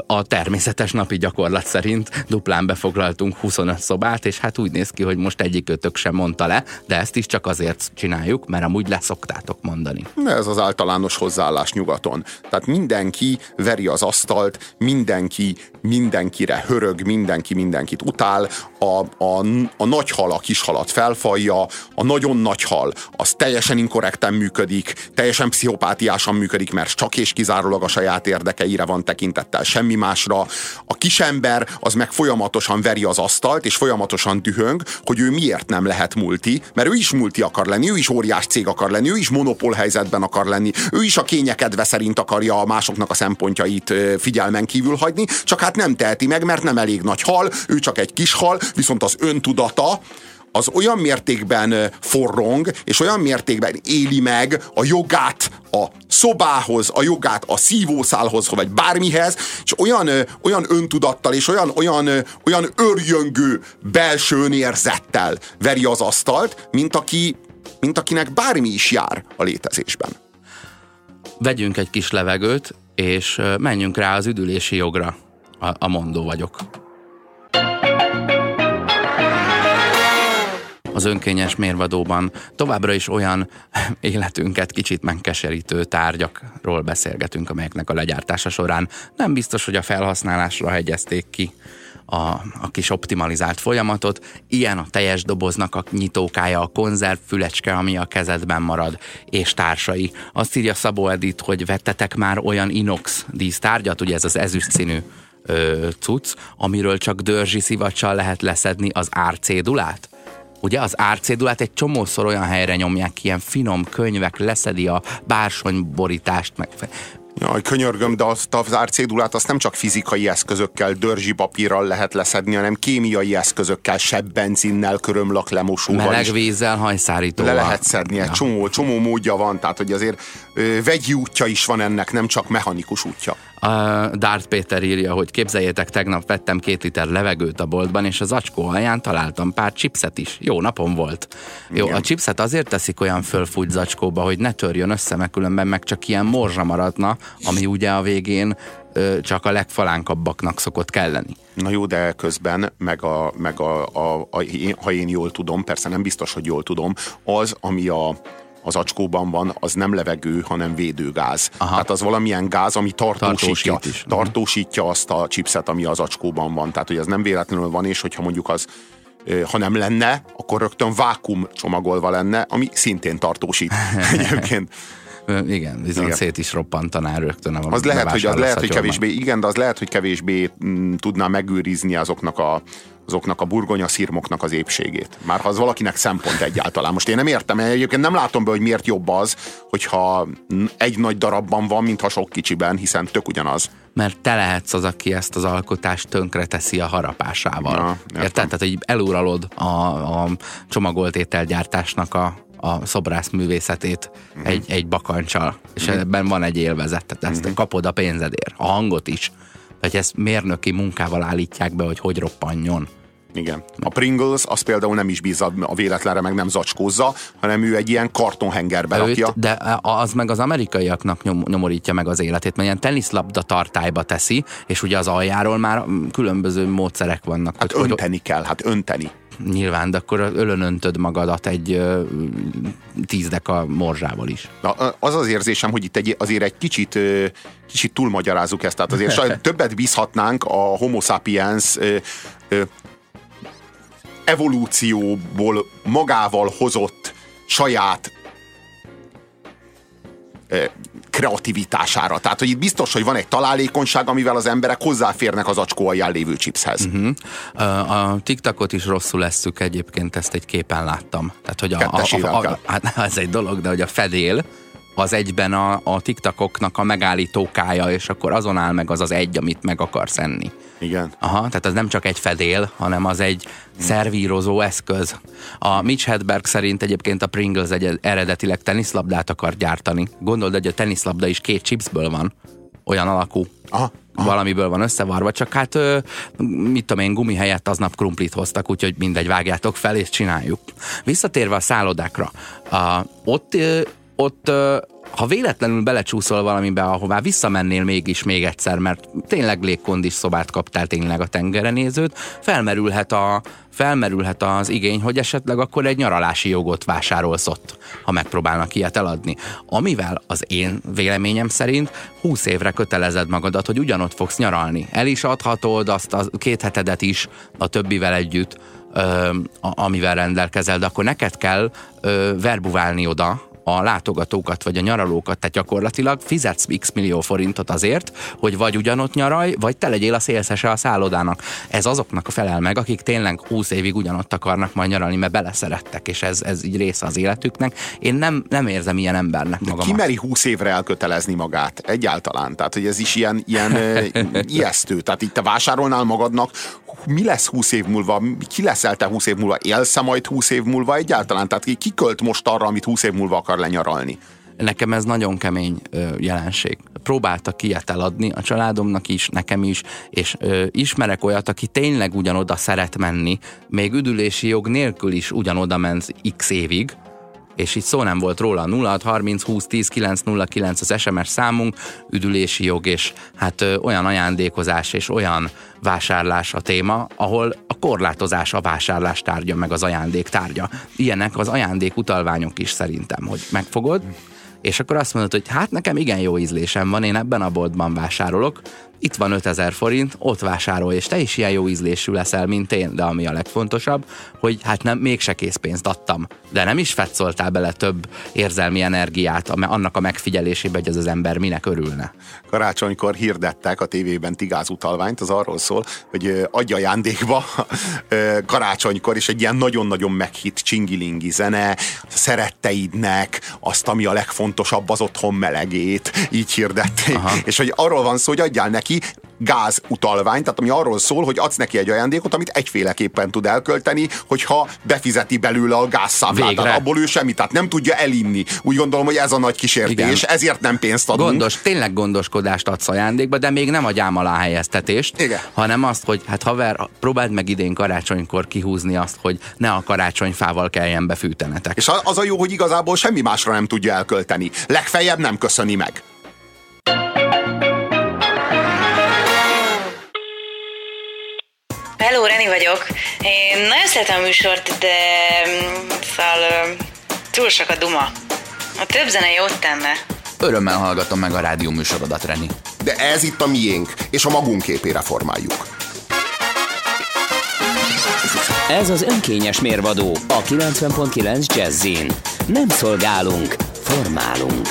a természetes napi gyakorlat szerint duplán befoglaltunk 25 szobát, és hát úgy néz ki, hogy most egyikőtök sem mondta le, de ezt is csak azért csináljuk, mert amúgy leszoktátok mondani. Ez az általános hozzáállás nyugaton. Tehát mindenki veri az asztalt, mindenki mindenkire hörög, mindenki mindenkit utál, a nagy hal a kis halat felfalja, a nagyon nagy hal az teljesen inkorrekten működik, teljesen pszichopátiásan működik, mert csak és kizárólag a saját érdekeire van tekintettel, semmi másra. A kisember az meg folyamatosan veri az asztalt, és folyamatosan dühöng, hogy ő miért nem lehet multi, mert ő is multi akar lenni, ő is óriás cég akar lenni, ő is monopól helyzetben akar lenni, ő is a kényekedve szerint akarja a másoknak a szempontjait figyelmen kívül hagyni, csak hát nem teheti meg, mert nem elég nagy hal, ő csak egy kis hal, viszont az öntudata az olyan mértékben forrong, és olyan mértékben éli meg a jogát a szobához, a jogát a szívószálhoz, vagy bármihez, és olyan öntudattal, és olyan örjöngő belső érzettel veri az asztalt, mint akinek bármi is jár a létezésben. Vegyünk egy kis levegőt, és menjünk rá az üdülési jogra. A mondó vagyok. Az önkényes mérvadóban továbbra is olyan életünket kicsit megkeserítő tárgyakról beszélgetünk, amelyeknek a legyártása során nem biztos, hogy a felhasználásra hegyezték ki a kis optimalizált folyamatot. Ilyen a teljes doboznak a nyitókája, a konzervfülecske, ami a kezedben marad, és társai. Azt írja Szabó Edith, hogy vettetek már olyan inox dísztárgyat, ugye ez az ezüst színű cucc, amiről csak dörzsi szivacsal lehet leszedni az árcédulát? Ugye az árcédulát egy csomószor olyan helyre nyomják, ilyen finom könyvek, leszedi a bársonyborítást, meg... Jaj, könyörgöm, de azt az árcédulát azt nem csak fizikai eszközökkel, dörzsi papírral lehet leszedni, hanem kémiai eszközökkel, sebbenzinnel, körömlak lemosóval. Meleg vízzel, hajszárítóval. Le lehet szedni, egy csomó módja van, tehát hogy azért vegyi útja is van ennek, nem csak mechanikus útja. Dárt Péter írja, hogy képzeljétek, tegnap vettem 2 liter levegőt a boltban, és az acskó alján találtam pár chipset is. Jó napom volt. Jó, a chipset azért teszik olyan fölfújt zacskóba, hogy ne törjön össze, mert különben meg csak ilyen morzsa maradna, ami ugye a végén csak a legfalánkabbaknak szokott kelleni. Na jó, de közben, ha én jól tudom, persze nem biztos, hogy jól tudom, az, ami az acskóban van, az nem levegő, hanem védőgáz. Aha. Tehát az valamilyen gáz, ami tartósítja azt a chipset, ami az acskóban van. Tehát, hogy ez nem véletlenül van, és hogyha mondjuk az, ha nem lenne, akkor rögtön vákum csomagolva lenne, ami szintén tartósít egyébként. Igen, viszont szét is roppantaná rögtön. Az lehet, hogy kevésbé, igen, de az lehet, hogy kevésbé tudná megőrizni azoknak a burgonyaszirmoknak az épségét. Már ha az valakinek szempont egyáltalán. Most én nem értem, egyébként nem látom be, hogy miért jobb az, hogyha egy nagy darabban van, mintha sok kicsiben, hiszen tök ugyanaz. Mert te lehetsz az, aki ezt az alkotást tönkre teszi a harapásával. Érted? Tehát, hogy eluralod a csomagolt ételgyártásnak a szobrászművészetét egy bakancsal, és ebben van egy élvezet, tehát ezt kapod a pénzedért, a hangot is. Vagy ezt mérnöki munkával állítják be, hogy roppanjon. Igen. A Pringles az például nem is bízza a véletlenre, meg nem zacskózza, hanem ő egy ilyen kartonhengerbe rakja. De az meg az amerikaiaknak nyomorítja meg az életét, mert ilyen teniszlabda tartályba teszi, és ugye az aljáról már különböző módszerek vannak. Hát önteni kell, önteni. Nyilván, de akkor ölön öntöd magadat egy 10 deka morzsával is. Na, az az érzésem, hogy itt azért egy kicsit túlmagyarázzuk ezt, tehát azért többet bízhatnánk a Homo sapiens evolúcióból magával hozott saját kreativitására. Tehát, hogy itt biztos, hogy van egy találékonyság, amivel az emberek hozzáférnek az acskó alján lévő chipshez. A TikTokot is rosszul lesszük, egyébként ezt egy képen láttam. Tehát, hogy hát ez egy dolog, de hogy a fedél az egyben a TikTokoknak a megállítókája, és akkor azon áll meg az az egy, amit meg akarsz enni. Igen. Aha, tehát az nem csak egy fedél, hanem az egy szervírozó eszköz. A Mitch Hedberg szerint egyébként a Pringles eredetileg teniszlabdát akar gyártani. Gondold, hogy a teniszlabda is 2 chipsből van, olyan alakú. Aha. Valamiből van összevarva, csak hát mit tudom én, gumi helyett aznap krumplit hoztak, úgyhogy mindegy, vágjátok fel és csináljuk. Visszatérve a szállodákra, ott ha véletlenül belecsúszol valamibe, ahová visszamennél mégis még egyszer, mert tényleg légkondis szobát kaptál tényleg a tengerre nézőt, felmerülhet az igény, hogy esetleg akkor egy nyaralási jogot vásárolsz ott, ha megpróbálnak ilyet eladni. Amivel az én véleményem szerint 20 évre kötelezed magadat, hogy ugyanott fogsz nyaralni. El is adhatod azt a 2 hetedet is a többivel együtt, amivel rendelkezel, de akkor neked kell verbuválni oda a látogatókat, vagy a nyaralókat, tehát gyakorlatilag fizetsz x millió forintot azért, hogy vagy ugyanott nyaralj, vagy te legyél a szélszese a szállodának. Ez azoknak felel meg, akik tényleg 20 évig ugyanott akarnak majd nyaralni, mert beleszerettek, és ez így része az életüknek. Én nem érzem ilyen embernek magamat. Ki meri 20 évre elkötelezni magát egyáltalán? Tehát, hogy ez is ilyen ijesztő. Tehát itt te vásárolnál magadnak, mi lesz 20 év múlva? Ki leszel te 20 év múlva? Élsz-e majd 20 év múlva egyáltalán? Tehát ki költ most arra, amit 20 év múlva akar lenyaralni? Nekem ez nagyon kemény jelenség. Próbáltak ilyet eladni a családomnak is, nekem is, és ismerek olyat, aki tényleg ugyanoda szeret menni, még üdülési jog nélkül is ugyanoda ment x évig, és így szó nem volt róla. 06 30 20 10 909 az SMS számunk, üdülési jog, és hát olyan ajándékozás és olyan vásárlás a téma, ahol a korlátozás a vásárlás tárgya, meg az ajándék tárgya. Ilyenek az ajándékutalványok is szerintem, hogy megfogod, és akkor azt mondod, hogy hát nekem igen jó ízlésem van, én ebben a boltban vásárolok, itt van 5000 forint, ott vásárolj, és te is ilyen jó ízlésű leszel, mint én, de ami a legfontosabb, hogy hát nem, mégse készpénzt adtam, de nem is fetszoltál bele több érzelmi energiát annak a megfigyelésébe, hogy ez az ember minek örülne. Karácsonykor hirdettek a tévében tigázutalványt, az arról szól, hogy adj ajándékba karácsonykor, és egy ilyen nagyon-nagyon meghitt csingilingi zene, szeretteidnek, azt, ami a legfontosabb, az otthon melegét, így hirdették. Aha. És hogy arról van szó, hogy adjál neki gázutalványt, tehát ami arról szól, hogy adsz neki egy ajándékot, amit egyféleképpen tud elkölteni, hogyha befizeti belőle a gázszámlát. Tehát abból ő semmit, tehát nem tudja elinni. Úgy gondolom, hogy ez a nagy kísértés, igen. Ezért nem pénzt adunk. Tényleg gondoskodást adsz ajándékba, de még nem adjám alá helyeztetést, igen. Hanem azt, hogy hát haver, próbáld meg idén karácsonykor kihúzni azt, hogy ne a karácsonyfával kelljen befűtenetek. És az a jó, hogy igazából semmi másra nem tudja elkölteni. Legfeljebb nem köszöni meg. Hello, Reni vagyok. Én nagyon szeretem a műsort, de szóval túl sok a duma. A több zene jót tenne. Örömmel hallgatom meg a rádió műsorodat, Reni. De ez itt a miénk, és a magunk képére formáljuk. Ez az önkényes mérvadó a 90.9 Jazzin. Nem szolgálunk, formálunk.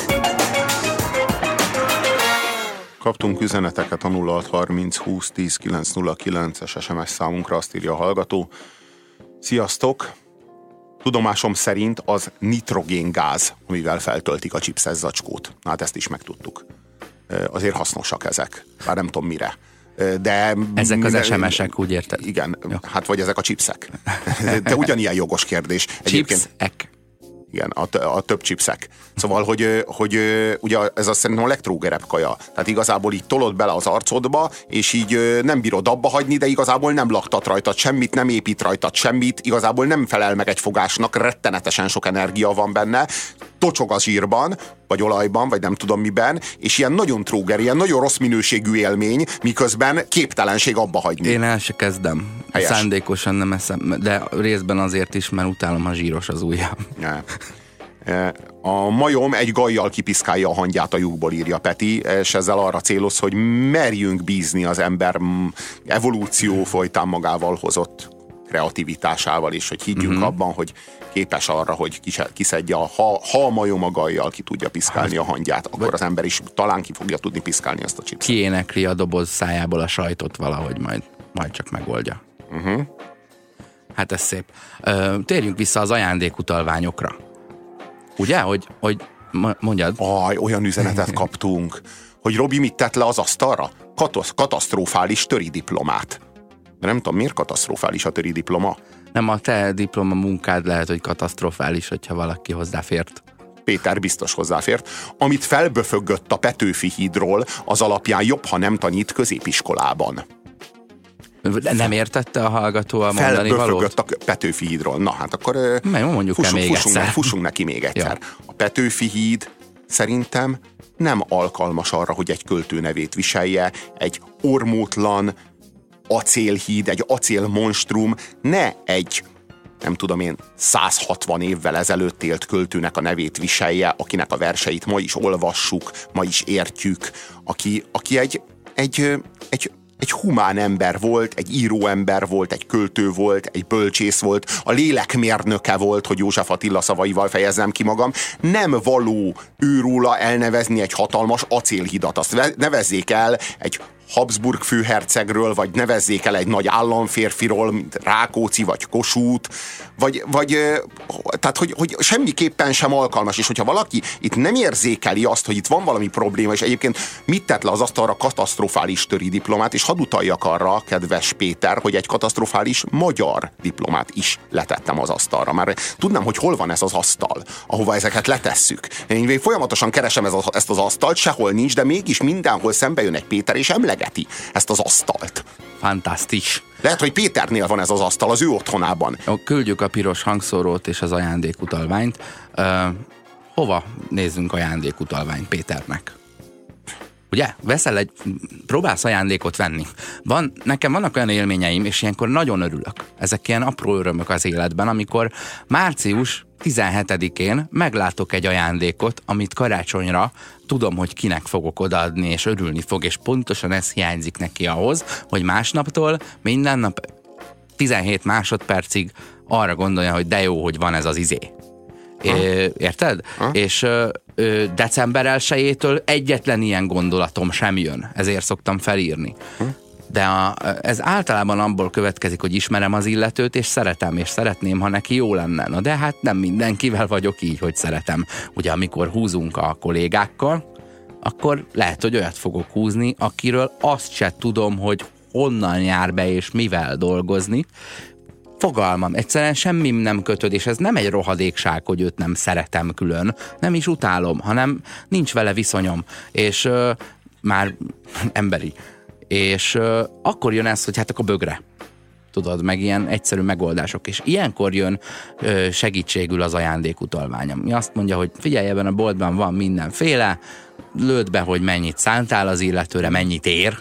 Kaptunk üzeneteket a 0630 20 10 909-es SMS számunkra, azt írja a hallgató. Sziasztok! Tudomásom szerint az nitrogéngáz, amivel feltöltik a chipses zacskót. Na, hát ezt is megtudtuk. Azért hasznosak ezek, bár nem tudom mire. De ezek az SMS-ek, úgy érted? Igen, jó. Hát vagy ezek a chipsek. De ugyanilyen jogos kérdés. Chipsek. Igen, a több chipsek. Szóval, hogy ugye ez azt szerintem a legtrógerebb kaja. Tehát igazából így tolod bele az arcodba, és így nem bírod abba hagyni, de igazából nem laktat rajtad semmit, nem épít rajtad semmit, igazából nem felel meg egy fogásnak, rettenetesen sok energia van benne, tocsog a zsírban, vagy olajban, vagy nem tudom miben, és ilyen nagyon tróger, ilyen nagyon rossz minőségű élmény, miközben képtelenség abba hagyni. Én el se kezdem. Helyes. Szándékosan nem eszem, de részben azért is, mert utálom, ha zsíros az ujjam. Ja. A majom egy gajjal kipiszkálja a hangyát a lyukból, írja Peti, és ezzel arra céloz, hogy merjünk bízni az ember evolúció folytán magával hozott kreativitásával, és hogy higgyünk abban, hogy képes arra, hogy kiszedje ha a majom a gajjal ki tudja piszkálni a hangyát, akkor az ember is talán ki fogja tudni piszkálni azt a chipset. Kiénekli a doboz szájából a sajtot valahogy, majd csak megoldja. Hát ez szép. Térjünk vissza az ajándékutalványokra. Ugye, hogy mondjad? Olyan üzenetet kaptunk, hogy Robi mit tett le az asztalra? Katasztrofális töri diplomát. De nem tudom, miért katasztrofális a töri diploma? Nem, a te diploma munkád lehet, hogy katasztrofális, hogyha valaki hozzáfért. Péter biztos hozzáfért. Amit felböfögött a Petőfi hídról, az alapján jobb, ha nem tanít középiskolában. Nem értette a hallgató a mondani valót? Felböfögött a Petőfi hídról. Na hát akkor mondjuk fussunk neki még egyszer. Fussunk neki még egyszer. Ja. A Petőfi híd szerintem nem alkalmas arra, hogy egy költő nevét viselje, egy ormótlan acélhíd, egy acélmonstrum, ne egy, nem tudom én, 160 évvel ezelőtt élt költőnek a nevét viselje, akinek a verseit ma is olvassuk, ma is értjük, aki egy humán ember volt, egy íróember volt, egy költő volt, egy bölcsész volt, a lélekmérnöke volt, hogy József Attila szavaival fejezzem ki magam. Nem való őróla elnevezni egy hatalmas acélhidat. Azt nevezzék el egy Habsburg főhercegről, vagy nevezzék el egy nagy államférfiról, mint Rákóczi, vagy Kossuth, tehát, hogy semmiképpen sem alkalmas, és hogyha valaki itt nem érzékeli azt, hogy itt van valami probléma, és egyébként mit tett le az asztalra katasztrofális töri diplomát, és hadd utaljak arra, kedves Péter, hogy egy katasztrofális magyar diplomát is letettem az asztalra. Már tudnám, hogy hol van ez az asztal, ahova ezeket letesszük. Én folyamatosan keresem ezt az asztalt, sehol nincs, de mégis mindenhol szembe jön egy Péter, és emlegeti ezt az asztalt. Fantasztikus. Lehet, hogy Péternél van ez az asztal, az ő otthonában. Küldjük a piros hangszórót és az ajándékutalványt. Hova nézzünk ajándékutalványt Péternek? Ugye? Próbálsz ajándékot venni. Nekem vannak olyan élményeim, és ilyenkor nagyon örülök. Ezek ilyen apró örömök az életben, amikor március 17-én meglátok egy ajándékot, amit karácsonyra tudom, hogy kinek fogok odaadni, és örülni fog, és pontosan ez hiányzik neki ahhoz, hogy másnaptól minden nap 17 másodpercig arra gondolja, hogy de jó, hogy van ez az izé. Érted? És december 1-től egyetlen ilyen gondolatom sem jön. Ezért szoktam felírni. De ez általában abból következik, hogy ismerem az illetőt, és szeretem, és szeretném, ha neki jó lenne. Na de hát nem mindenkivel vagyok így, hogy szeretem. Ugye amikor húzunk a kollégákkal, akkor lehet, hogy olyat fogok húzni, akiről azt se tudom, hogy honnan jár be, és mivel dolgozni. Fogalmam, egyszerűen semmim nem kötöd, és ez nem egy rohadékság, hogy őt nem szeretem külön, nem is utálom, hanem nincs vele viszonyom, és már emberi. És akkor jön ez, hogy hát akkor bögre. Tudod, meg ilyen egyszerű megoldások. És ilyenkor jön segítségül az ajándékutalvány. Mi azt mondja, hogy figyelj, ebben a boltban van mindenféle, lőd be, hogy mennyit szántál az illetőre, mennyit ér,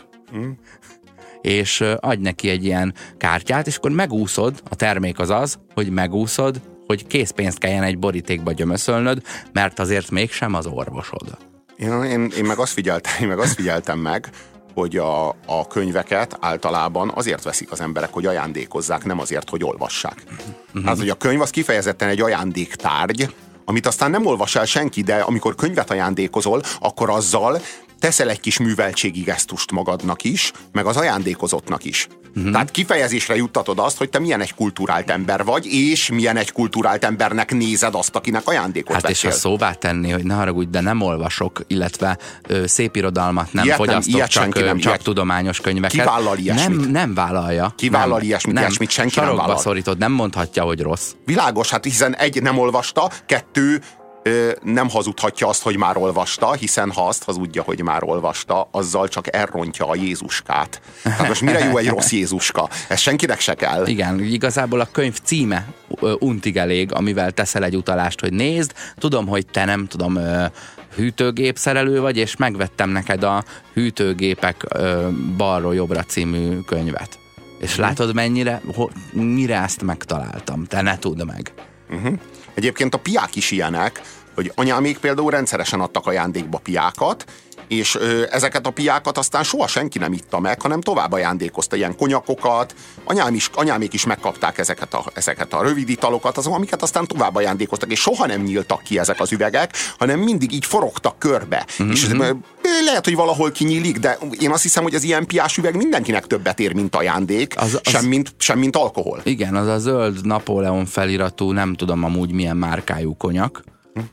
és adj neki egy ilyen kártyát, és akkor megúszod, a termék az, hogy megúszod, hogy készpénzt kelljen egy borítékba gyömöszölnöd, mert azért mégsem az orvosod. Én meg azt figyeltem meg, hogy a könyveket általában azért veszik az emberek, hogy ajándékozzák, nem azért, hogy olvassák. Hát, hogy a könyv az kifejezetten egy ajándéktárgy, amit aztán nem olvas el senki, de amikor könyvet ajándékozol, akkor azzal teszel egy kis műveltségi gesztust magadnak is, meg az ajándékozottnak is. Tehát kifejezésre juttatod azt, hogy te milyen egy kulturált ember vagy, és milyen egy kulturált embernek nézed azt, akinek ajándékot vettél. És ha szóvá tenni, hogy ne haragudj, de nem olvasok, illetve szép irodalmat nem fogyasztok, csak tudományos könyveket. Ki vállal ilyesmit? Nem vállalja. Ki vállal ilyesmit senki nem vállal. Szorítod, nem mondhatja, hogy rossz. Világos, hát hiszen egy, nem olvasta, kettő, nem hazudhatja azt, hogy már olvasta, hiszen ha azt hazudja, hogy már olvasta, azzal csak elrontja a Jézuskát. Hát most mire jó egy rossz Jézuska? Ez senkinek se kell. Igen, igazából a könyv címe untig elég, amivel teszel egy utalást, hogy nézd, tudom, hogy te nem tudom, hűtőgép szerelő vagy, és megvettem neked a Hűtőgépek balról jobbra című könyvet. És látod, mire ezt megtaláltam? Te ne tudd meg. Egyébként a piák is ilyenek, hogy anyámék például rendszeresen adtak ajándékba piákat, és ezeket a piákat aztán soha senki nem itta meg, hanem tovább ajándékozta ilyen konyakokat. Anyámék is megkapták ezeket a rövid italokat, azok, amiket aztán tovább ajándékoztak, és soha nem nyíltak ki ezek az üvegek, hanem mindig így forogtak körbe. És lehet, hogy valahol kinyílik, de én azt hiszem, hogy az ilyen piás üveg mindenkinek többet ér, mint ajándék, sem mint alkohol. Igen, az a zöld Napóleon feliratú, nem tudom amúgy milyen márkájú konyak,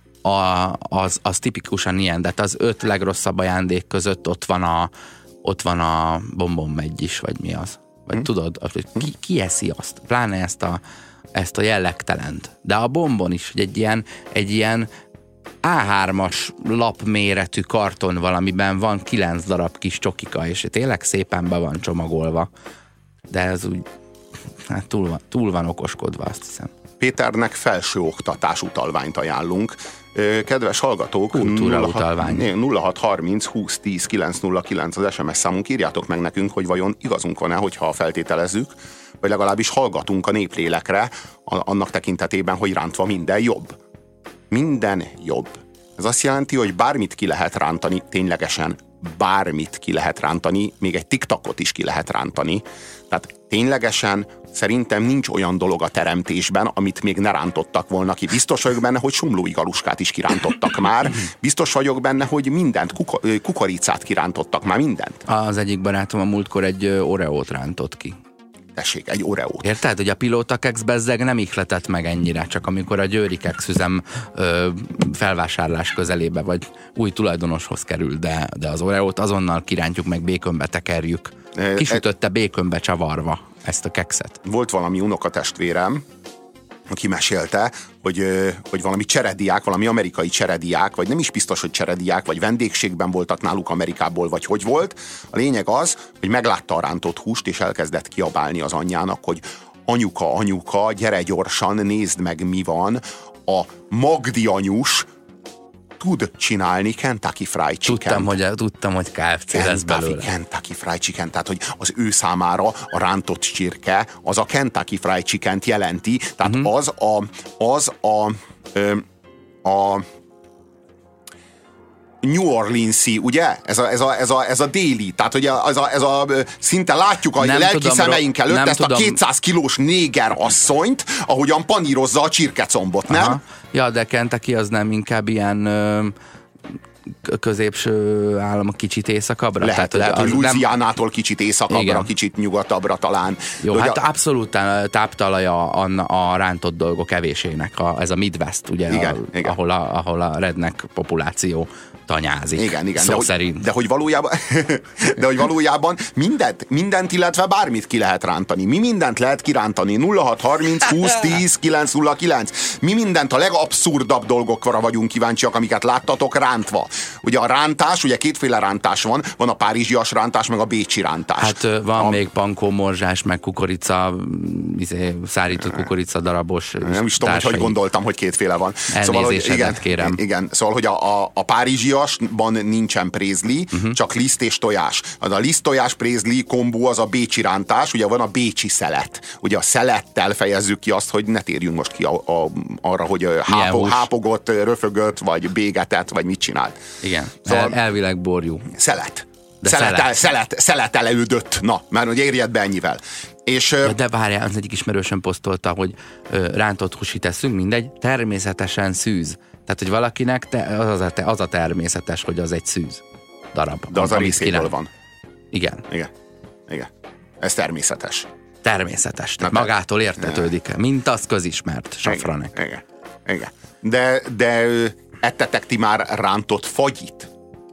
az tipikusan ilyen, de az 5 legrosszabb ajándék között ott van a bombonmegy is, vagy mi az. Vagy tudod, ki eszi azt? Pláne ezt a jellegtelent. De a bombon is, hogy egy ilyen A3-as lapméretű karton valamiben van 9 darab kis csokika, és tényleg szépen be van csomagolva. De ez úgy, hát túl van okoskodva, azt hiszem. Péternek felsőoktatás utalványt ajánlunk. Kedves hallgatók, Kultúra utalvány. 0630 20 10 909 az SMS számunk, írjátok meg nekünk, hogy vajon igazunk van-e, hogyha feltételezzük, vagy legalábbis hallgatunk a néplélekre annak tekintetében, hogy rántva minden jobb. Minden jobb. Ez azt jelenti, hogy bármit ki lehet rántani, ténylegesen bármit ki lehet rántani, még egy TikTokot is ki lehet rántani. Tehát ténylegesen szerintem nincs olyan dolog a teremtésben, amit még ne rántottak volna ki. Biztos vagyok benne, hogy sumlói galuskát is kirántottak már. Biztos vagyok benne, hogy mindent, kukoricát kirántottak már, mindent. Az egyik barátom a múltkor egy Oreót rántott ki. Tessék, egy Oreót. Érted, hogy a Pilóta Kex bezzeg nem ihletett meg ennyire, csak amikor a Győri kekszüzem felvásárlás közelébe, vagy új tulajdonoshoz kerül, de az Oreót azonnal kirántjuk meg, békönbe tekerjük. Kisütötte békönbe csavarva ezt a kekszet. Volt valami unokatestvérem, aki mesélte, hogy valami cserediák, valami amerikai cserediák, vagy nem is biztos, hogy cserediák, vagy vendégségben voltak náluk Amerikából, vagy hogy volt. A lényeg az, hogy meglátta a rántott húst, és elkezdett kiabálni az anyjának, hogy anyuka, gyere gyorsan, nézd meg, mi van. A Magdi anyus tud csinálni Kentucky Fried Chicken. Tudtam, hogy KFC lesz belőle. Kentucky Fried Chicken, tehát hogy az ő számára a rántott csirke az a Kentucky Fried Chickent jelenti, tehát az a New Orleans-i, ugye? Ez a déli, tehát hogy szinte látjuk a lelki szemeink előtt ezt a 200 kilós néger asszonyt, ahogyan panírozza a csirkecombot, nem? Aha. Ja, de Kentucky az nem inkább ilyen középső állam, kicsit északabbra? Lehet, hogy Louisianától kicsit északabbra, igen. Kicsit nyugatabbra talán. Jó, hát abszolút táptalaja a rántott dolgok evésének, ez a Midwest, ugye, igen. Ahol a redneck populáció tanyázik. Igen. Szó szerint. De hogy valójában mindent, illetve bármit ki lehet rántani. Mi mindent lehet kirántani? 0630 20 10 909. Mi mindent, a legabszurdabb dolgokra vagyunk kíváncsiak, amiket láttatok rántva. Ugye a rántás, ugye kétféle rántás van a párizsias rántás, meg a bécsi rántás. Hát van még pankó, morzsás, meg kukorica, szárított kukorica darabos. Nem is tudom, hogy gondoltam, hogy kétféle van. Elnézésedet kérem. Igen, szóval, hogy a párizsiasban nincsen prézli, csak liszt és tojás. Az a liszt, tojás, prézli kombó az a bécsi rántás, ugye van a bécsi szelet. Ugye a szelettel fejezzük ki azt, hogy ne térjünk most ki arra, hogy hápogott, röfögött, vagy bégetett, vagy mit csinált. Igen, szóval elvileg borjú. Szelet elődött. Na, már hogy érjed be ennyivel. És, de várjál, az egyik ismerősöm posztolta, hogy rántott húsit eszünk, mindegy, természetesen szűz. Tehát, hogy valakinek az a természetes, hogy az egy szűz darab. De az a részéből van. Igen. Ez természetes. Természetes. Tehát magától értetődik. Mint az közismert safranek. Igen. De ettetek ti már rántott fagyit?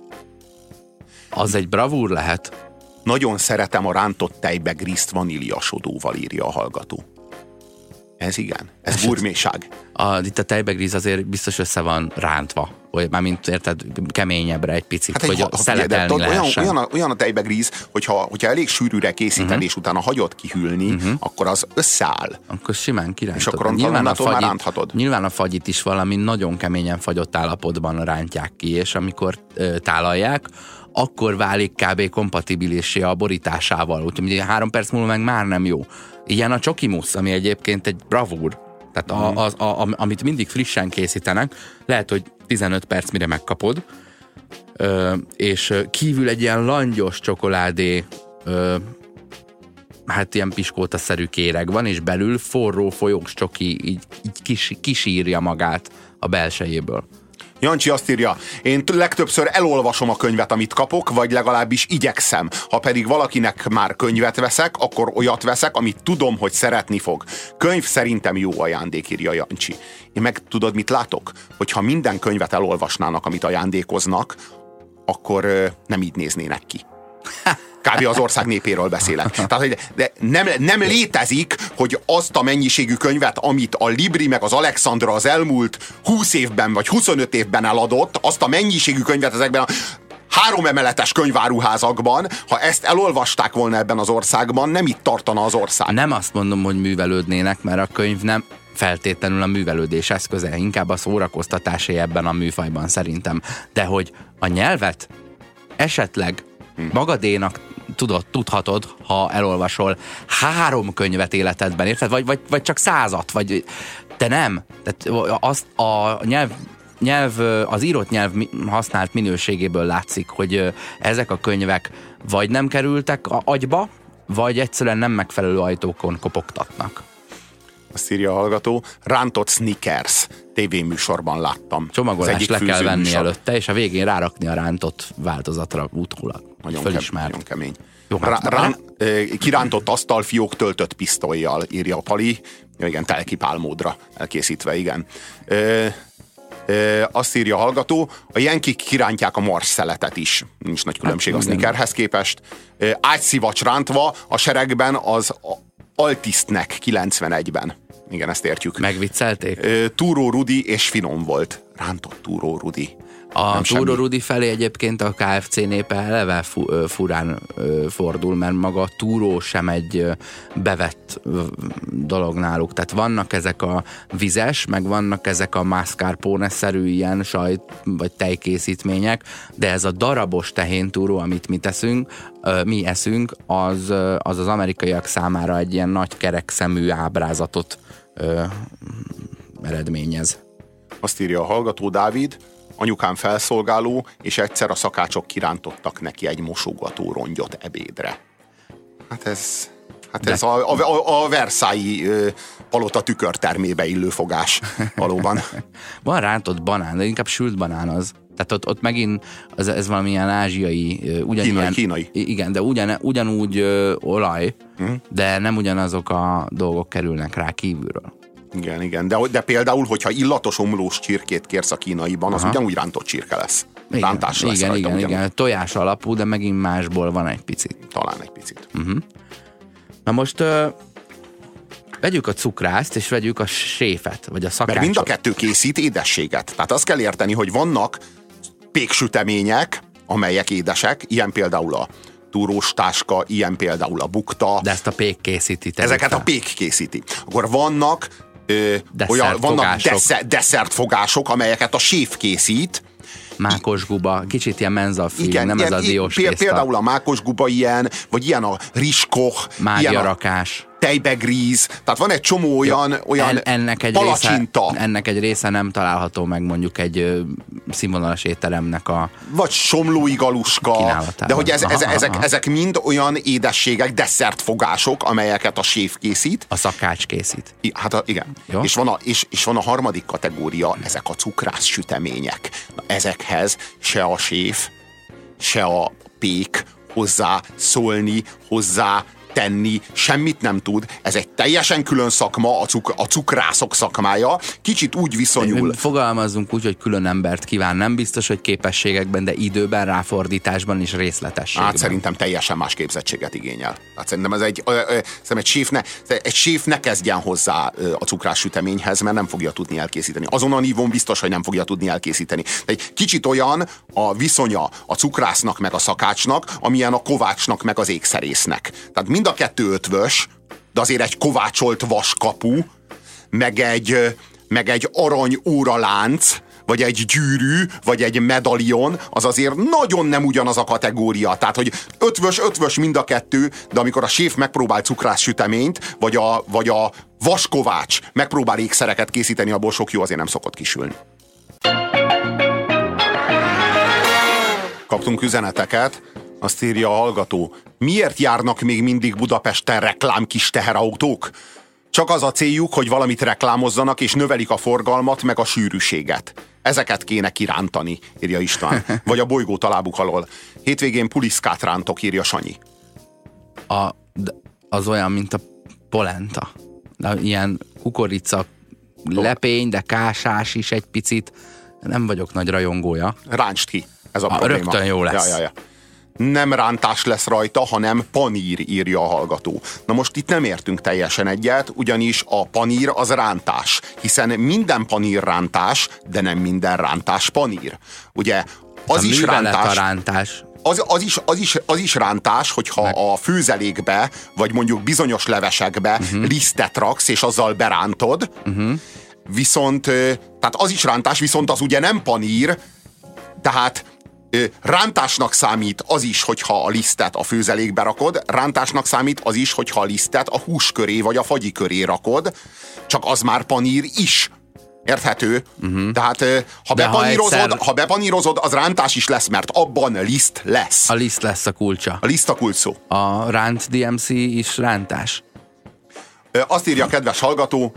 Az egy bravúr lehet. Nagyon szeretem a rántott tejbe grízt vaníliasodóval, írja a hallgató. Ez igen, ez gurméság. Itt a tejbegríz azért biztos össze van rántva, vagy mármint érted, keményebbre egy picit, hát hogy szeletelni lehessen. Olyan a tejbegríz, hogyha elég sűrűre készíted, és utána hagyod kihűlni, akkor az összeáll. Akkor simán kirántod. És akkor onnantól már ránthatod. Nyilván a fagyit is valami nagyon keményen fagyott állapotban rántják ki, és amikor tálalják, akkor válik kb. Kompatibilissé a borításával. Úgyhogy 3 perc múlva meg már nem jó. Ilyen a csokimusz, ami egyébként egy bravúr. Tehát amit mindig frissen készítenek, lehet, hogy 15 perc mire megkapod, és kívül egy ilyen langyos csokoládé, hát ilyen piskóta-szerű kéreg van, és belül forró folyós csoki így kisírja magát a belsejéből. Jancsi azt írja, én legtöbbször elolvasom a könyvet, amit kapok, vagy legalábbis igyekszem. Ha pedig valakinek már könyvet veszek, akkor olyat veszek, amit tudom, hogy szeretni fog. Könyv szerintem jó ajándék, írja Jancsi. Én meg tudod, mit látok? Hogyha minden könyvet elolvasnának, amit ajándékoznak, akkor nem így néznének ki. Kb. Az ország népéről beszélek. Tehát, de nem létezik, hogy azt a mennyiségű könyvet, amit a Libri meg az Alexandra az elmúlt 20 évben vagy 25 évben eladott, azt a mennyiségű könyvet ezekben a 3 emeletes könyváruházakban, ha ezt elolvasták volna ebben az országban, nem itt tartana az ország. Nem azt mondom, hogy művelődnének, mert a könyv nem... feltétlenül a művelődés eszköze, inkább a szórakoztatásé ebben a műfajban szerintem. De hogy a nyelvet esetleg magadénak tudhatod, ha elolvasol 3 könyvet életedben, érted? Vagy csak 100-at, vagy te nem. Tehát az írott nyelv használt minőségéből látszik, hogy ezek a könyvek vagy nem kerültek agyba, vagy egyszerűen nem megfelelő ajtókon kopogtatnak. Azt írja a hallgató, rántott Snickers tévéműsorban láttam. Csomagolást le kell venni előtte, és a végén rárakni a rántott változatra utólag. Nagyon kemény. Jó, kirántott asztalfiók töltött pisztollyal, írja a Pali. Ja, igen, telkipálmódra elkészítve, igen. Azt írja a hallgató, a jenkik kirántják a Mars szeletet is. Nincs nagy különbség a Snickerhez képest. Ágyszivacs rántva a seregben az Altisztnek 91-ben. Igen, ezt értjük. Megviccelték? Túró Rudi és finom volt. Rántott Túró Rudi. A Túró Rudi felé egyébként a KFC népe eleve furán fordul, mert maga a túró sem egy bevett dolog náluk. Tehát vannak ezek a vizes, meg vannak ezek a mascarpone-szerű ilyen sajt vagy tejkészítmények, de ez a darabos tehéntúró, amit mi eszünk, az amerikaiak számára egy ilyen nagy kerek szemű ábrázatot eredményez. Azt írja a hallgató Dávid, anyukám felszolgáló, és egyszer a szakácsok kirántottak neki egy mosogató rongyot ebédre. Hát ez a Versailles palota tükörtermébe illő fogás valóban. Van rántott banán, de inkább sült banán az. Tehát ott megint ez valamilyen ázsiai, kínai. Igen, de ugyanúgy olaj, de nem ugyanazok a dolgok kerülnek rá kívülről. Igen, de például, hogyha illatos omlós csirkét kérsz a kínaiban, az ugyanúgy rántott csirke lesz. Rántás lesz rajta. Igen, tojás alapú, de megint másból van egy picit. Talán egy picit. Na most vegyük a cukrászt, és vegyük a séfet, vagy a szakácsot. Mert mind a kettő készít édességet. Tehát azt kell érteni, hogy vannak péksütemények, amelyek édesek, ilyen például a túrós táska, ilyen például a bukta. De ezt a pék készíti. Ezeket a pék készíti. Akkor vannak desszertfogások, amelyeket a séf készít. Mákosguba, kicsit ilyen menzafil, nem ez a diós tészta. Például a mákosguba ilyen, vagy ilyen a rizskoch, mágyarakás, tejbegríz, tehát van egy csomó olyan palacsinta. Ennek egy része nem található meg mondjuk egy színvonalas étteremnek a vagy somlói galuska, de hogy ezek mind olyan édességek, desszertfogások, amelyeket a séf készít. A szakács készít. Hát igen. És van a harmadik kategória, ezek a cukrász sütemények. Na, ezekhez se a séf, se a pék hozzá szólni, hozzá tenni, semmit nem tud. Ez egy teljesen külön szakma, a cukrászok szakmája. Kicsit úgy viszonyul. Fogalmazzunk úgy, hogy külön embert kíván. Nem biztos, hogy képességekben, de időben, ráfordításban és részletességben. Hát szerintem teljesen más képzettséget igényel. Hát szerintem ez egy séf ne kezdjen hozzá a cukrássüteményhez, mert nem fogja tudni elkészíteni. Azon a nívón biztos, hogy nem fogja tudni elkészíteni. De egy kicsit olyan a viszonya a cukrásznak meg a szakácsnak, amilyen a kovácsnak meg az ékszerésznek. Tehát mind a kettő ötvös, de azért egy kovácsolt vaskapu, meg egy arany óralánc, vagy egy gyűrű, vagy egy medalion, az azért nagyon nem ugyanaz a kategória. Tehát, hogy ötvös mind a kettő, de amikor a séf megpróbál cukrászsüteményt, vagy a vaskovács megpróbál ékszereket készíteni, abból sok jó azért nem szokott kisülni. Kaptunk üzeneteket, azt írja a hallgató, miért járnak még mindig Budapesten reklám kis teherautók? Csak az a céljuk, hogy valamit reklámozzanak, és növelik a forgalmat, meg a sűrűséget. Ezeket kéne kirántani, írja István. Vagy a bolygót a lábuk alól. Hétvégén puliszkát rántok, írja Sanyi. Az olyan, mint a polenta. De ilyen kukorica lepény, de kásás is egy picit. Nem vagyok nagy rajongója. Rántsd ki, ez a probléma. Rögtön jó lesz. Ja. Nem rántás lesz rajta, hanem panír, írja a hallgató. Na most itt nem értünk teljesen egyet, ugyanis a panír az rántás, hiszen minden panír rántás, de nem minden rántás panír. Ugye az is rántás. A rántás. az is rántás, hogyha a főzelékbe, vagy mondjuk bizonyos levesekbe lisztet raksz, és azzal berántod. Viszont, tehát az is rántás, viszont az ugye nem panír, tehát rántásnak számít az is, hogyha a lisztet a főzelékbe rakod, rántásnak számít az is, hogyha a lisztet a hús köré vagy a fagyi köré rakod, csak az már panír is. Érthető? Tehát ha bepanírozod, az rántás is lesz, mert abban liszt lesz. A liszt lesz a kulcsa. A liszt a kulcs szó. A ránt DMC is rántás. Azt írja a kedves hallgató,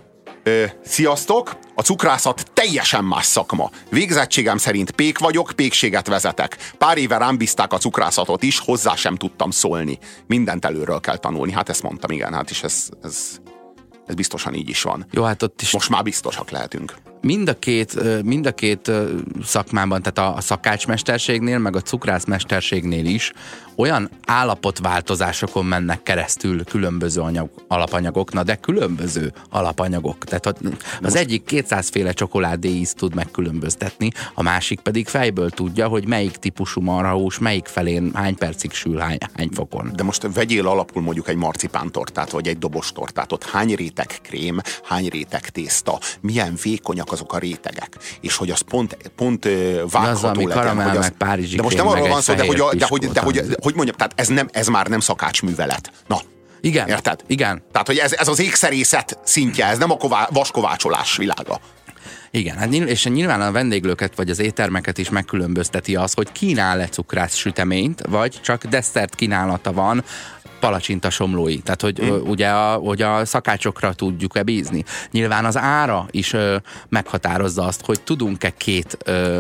sziasztok, a cukrászat teljesen más szakma. Végzettségem szerint pék vagyok, pékséget vezetek. Pár éve rám bízták a cukrászatot is, hozzá sem tudtam szólni. Mindent előről kell tanulni. Hát ezt mondtam, igen, hát is ez biztosan így is van. Jó, hát ott is most már biztosak lehetünk. Mind a két szakmában, tehát a szakácsmesterségnél, meg a cukrászmesterségnél is olyan állapotváltozásokon mennek keresztül különböző alapanyagok, de különböző alapanyagok. Tehát az egyik 200 féle csokoládéízt tud megkülönböztetni, a másik pedig fejből tudja, hogy melyik típusú marhahús, melyik felén hány percig sül, hány fokon. De most vegyél alapul mondjuk egy marcipántortát, vagy egy dobostortát, ott hány réteg krém, hány réteg tészta, milyen vékonyak azok a rétegek, és hogy az pont vágható legyen. Hogy az... Párizsi de most nem arról van szó, de hogy mondjam, tehát ez már nem szakácsművelet. Na, igen, érted? Igen. Tehát, hogy ez az ékszerészet szintje, ez nem a vaskovácsolás világa. Igen, hát és nyilván a vendéglőket vagy az éttermeket is megkülönbözteti az, hogy kínál-e cukrász süteményt, vagy csak desszert kínálata van, palacsinta somlói. Tehát, hogy a szakácsokra tudjuk-e bízni. Nyilván az ára is meghatározza azt, hogy tudunk-e két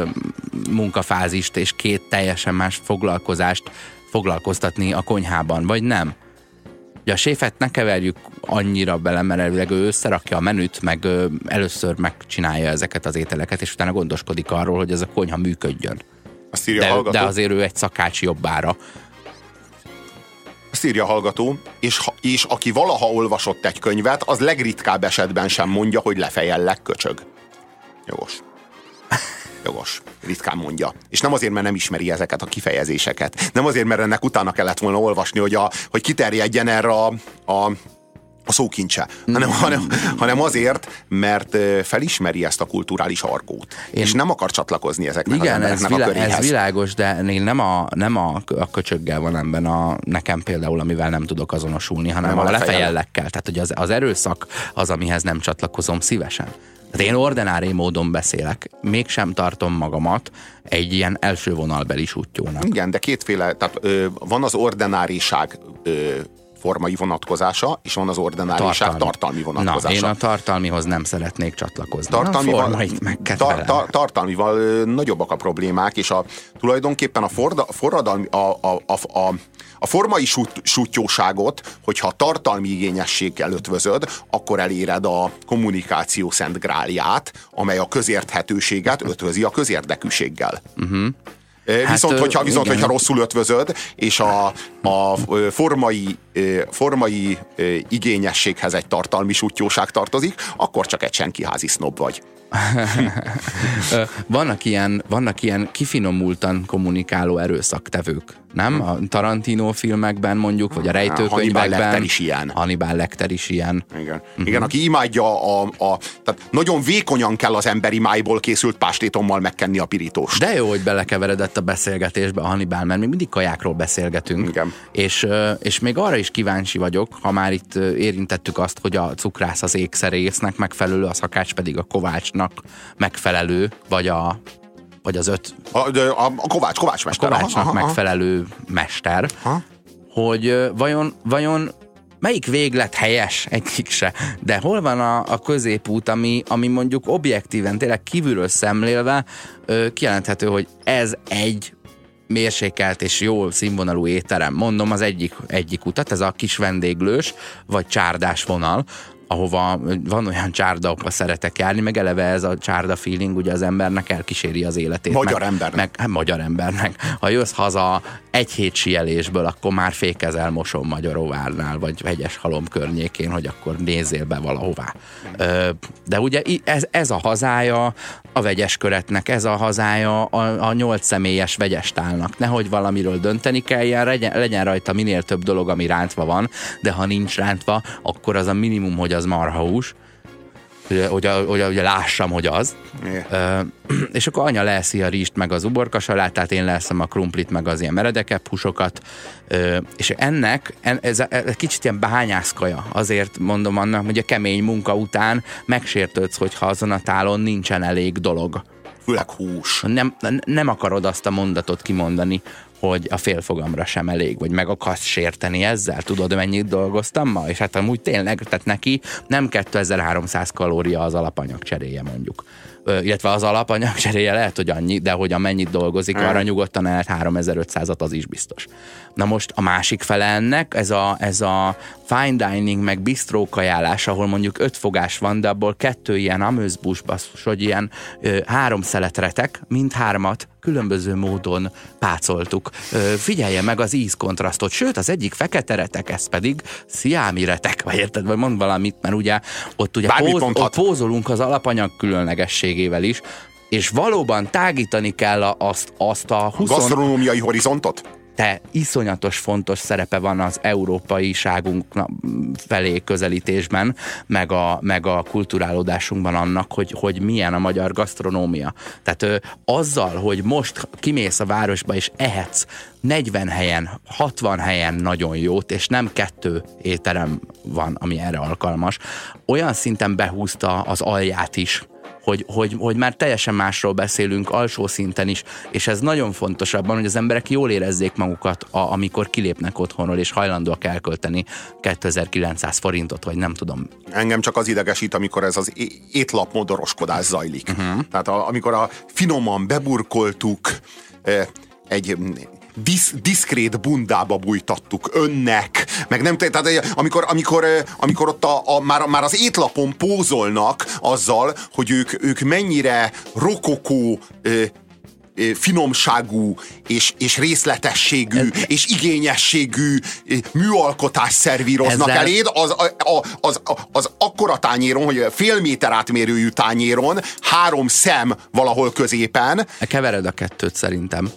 munkafázist és két teljesen más foglalkoztatni a konyhában, vagy nem. Ugye a séfet ne keverjük annyira bele, mert elvileg ő összerakja a menüt, meg először megcsinálja ezeket az ételeket, és utána gondoskodik arról, hogy ez a konyha működjön. Azt írja de azért ő egy szakács jobbára. Azt írja a hallgató, és aki valaha olvasott egy könyvet, az legritkább esetben sem mondja, hogy lefejellek, köcsög. Jogos. Ritkán mondja. És nem azért, mert nem ismeri ezeket a kifejezéseket. Nem azért, mert ennek utána kellett volna olvasni, hogy kiterjedjen erre a szókincse. Hanem azért, mert felismeri ezt a kulturális argót. És nem akar csatlakozni ezeknek az embereknek a köréhez. Ez világos, de nem a köcsöggel van ebben nekem például, amivel nem tudok azonosulni, hanem a lefejellekkel. Tehát, hogy az erőszak az, amihez nem csatlakozom szívesen. Hát én ordinári módon beszélek, mégsem tartom magamat egy ilyen első vonalbeli sútyónak. Igen, de kétféle, tehát van az ordináriság formai vonatkozása, és van az ordináriság tartalmi vonatkozása. Na, én a tartalmihoz nem szeretnék csatlakozni. Tartalmival nagyobbak a problémák, és tulajdonképpen a formai sútyóságot, hogyha a tartalmi igényességgel ötvözöd, akkor eléred a kommunikáció szent grálját, amely a közérthetőséget ötvözi a közérdekűséggel. Viszont, hogyha rosszul ötvözöd, és a formai igényességhez egy tartalmi sútyóság tartozik, akkor csak egy senkiházi sznob vagy. Vannak ilyen kifinomultan kommunikáló erőszaktevők, nem? A Tarantino filmekben mondjuk, vagy a rejtőkönyvekben. Hannibal Lecter is ilyen. Igen, aki imádja tehát nagyon vékonyan kell az emberi májból készült pástétommal megkenni a pirítóst. De jó, hogy belekeveredett a beszélgetésbe a Hannibal, mert mi mindig kajákról beszélgetünk. Igen. És még arra is kíváncsi vagyok, ha már itt érintettük azt, hogy a cukrász az ékszerésznek megfelelő, a szakács pedig a kovácsnak megfelelő, vagy az a kovácsmester. A kovácsnak megfelelő mester, hogy vajon melyik véglet helyes, egyik se, de hol van a középút, ami mondjuk objektíven, tényleg kívülről szemlélve kijelenthető, hogy ez egy mérsékelt és jó színvonalú étterem. Mondom az egyik utat, ez a kis vendéglős, vagy csárdás vonal, ahova van olyan csárda, ahova szeretek járni, meg eleve ez a csárda feeling ugye az embernek elkíséri az életét. Magyar embernek. Ha jössz haza egy hét síelésből, akkor már fékezel Moson-Magyaróvárnál, vagy Hegyeshalom környékén, hogy akkor nézzél be valahová. De ugye ez a hazája a vegyesköretnek, ez a hazája a 8 személyes vegyestálnak. Nehogy valamiről dönteni kelljen, legyen rajta minél több dolog, ami rántva van, de ha nincs rántva, akkor az a minimum, hogy az marhahús, hogy lássam, hogy az. És akkor anya leeszi a rizst, meg az uborkasalátát, én leeszem a krumplit, meg az ilyen meredekebb húsokat, és ez kicsit ilyen bányászkaja. Azért mondom annak, hogy a kemény munka után megsértődsz, hogyha azon a tálon nincsen elég dolog. Főleg hús. Nem akarod azt a mondatot kimondani, hogy a félfogamra sem elég, vagy meg akarsz sérteni ezzel, tudod, mennyit dolgoztam ma? És hát amúgy tényleg, tehát neki nem 2300 kalória az alapanyag cseréje mondjuk. Illetve az alapanyag cseréje lehet, hogy annyi, de hogy amennyit dolgozik, arra nyugodtan el 3500-at, az is biztos. Na most a másik fele ennek, ez a fine dining, meg bistró kajálás, ahol mondjuk 5 fogás van, de abból 2 ilyen amuse-bouche basszus, hogy ilyen 3 szeletretek, mindhármat különböző módon pácoltuk. Figyelje meg az ízkontrasztot, sőt, az egyik fekete retek, ez pedig sziámi retek, vagy érted, vagy mond valamit, mert ugye ott pózolunk az alapanyag különlegességével is, és valóban tágítani kell azt a gasztronómiai horizontot? De iszonyatos fontos szerepe van az európaiságunk felé közelítésben, meg a kulturálódásunkban annak, hogy milyen a magyar gasztronómia. Tehát azzal, hogy most kimész a városba és ehetsz 40 helyen, 60 helyen nagyon jót, és nem 2 étterem van, ami erre alkalmas, olyan szinten behúzta az alját is, hogy már teljesen másról beszélünk alsó szinten is, és ez nagyon fontos abban, hogy az emberek jól érezzék magukat, amikor kilépnek otthonról, és hajlandóak elkölteni 2900 forintot, vagy nem tudom. Engem csak az idegesít, amikor ez az étlap modoroskodás zajlik. Tehát amikor a finoman beburkoltuk egy diszkrét bundába bújtattuk önnek, meg nem, tehát amikor ott már az étlapon pózolnak azzal, hogy ők mennyire rokokó, finomságú és részletességű és igényességű műalkotást szervíroznak eléd, az akkora tányéron, hogy fél méter átmérőjű tányéron, 3 szem valahol középen. Kevered a kettőt szerintem.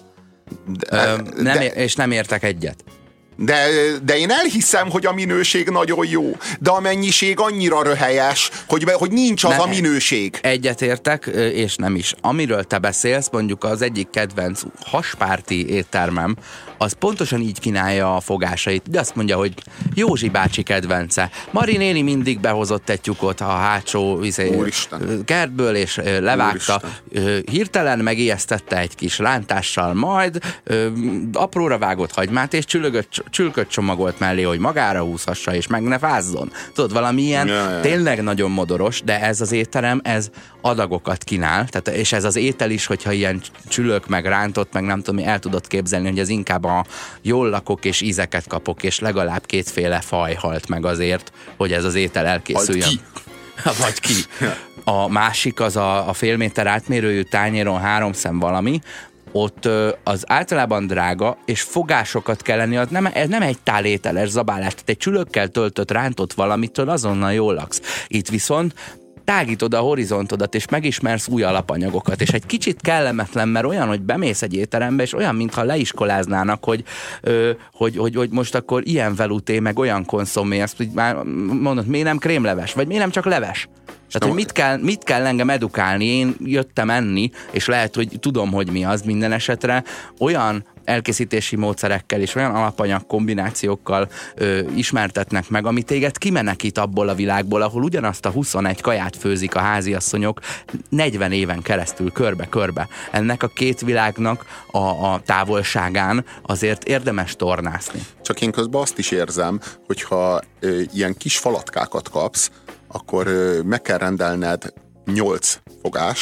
És nem értek egyet. De én elhiszem, hogy a minőség nagyon jó, de a mennyiség annyira röhelyes, hogy nincs az a minőség. Egyetértek, és nem is. Amiről te beszélsz, mondjuk az egyik kedvenc haspárti éttermem, az pontosan így kínálja a fogásait. De azt mondja, hogy Józsi bácsi kedvence. Mari néni mindig behozott egy tyukot a hátsó kertből, és levágta. Hirtelen megijesztette egy kis rántással, majd apróra vágott hagymát, és csülköt csomagolt mellé, hogy magára húzhassa, és meg ne fázzon. Tudod, valami ilyen tényleg nagyon modoros, de ez az étterem, ez adagokat kínál, tehát, és ez az étel is, hogyha ilyen csülök, meg rántott, meg nem tudom, el tudod képzelni, hogy ez inkább a jól lakok és ízeket kapok, és legalább 2 faj halt meg azért, hogy ez az étel elkészüljön. Vagy ki. A másik az a fél méter átmérőjű tányéron 3 szem valami, ott az általában drága, és fogásokat kell lenni, ez nem egy tál ételes zabálás, tehát egy csülökkel töltött, rántott valamitől azonnal jól laksz. Itt viszont tágítod a horizontodat, és megismersz új alapanyagokat, és egy kicsit kellemetlen, mert olyan, hogy bemész egy étterembe, és olyan, mintha leiskoláznának, hogy most akkor ilyen veluté, meg olyan konszomé, ezt így már mondod, miért nem krémleves, vagy miért nem csak leves? Tehát, hogy mit kell engem edukálni, én jöttem enni, és lehet, hogy tudom, hogy mi az minden esetre, olyan elkészítési módszerekkel és olyan alapanyag kombinációkkal ismertetnek meg, ami téged kimenekít abból a világból, ahol ugyanazt a 21 kaját főzik a háziasszonyok 40 éven keresztül körbe-körbe. Ennek a 2 világnak a távolságán azért érdemes tornászni. Csak én közben azt is érzem, hogyha ilyen kis falatkákat kapsz, akkor meg kell rendelned 8 fogást,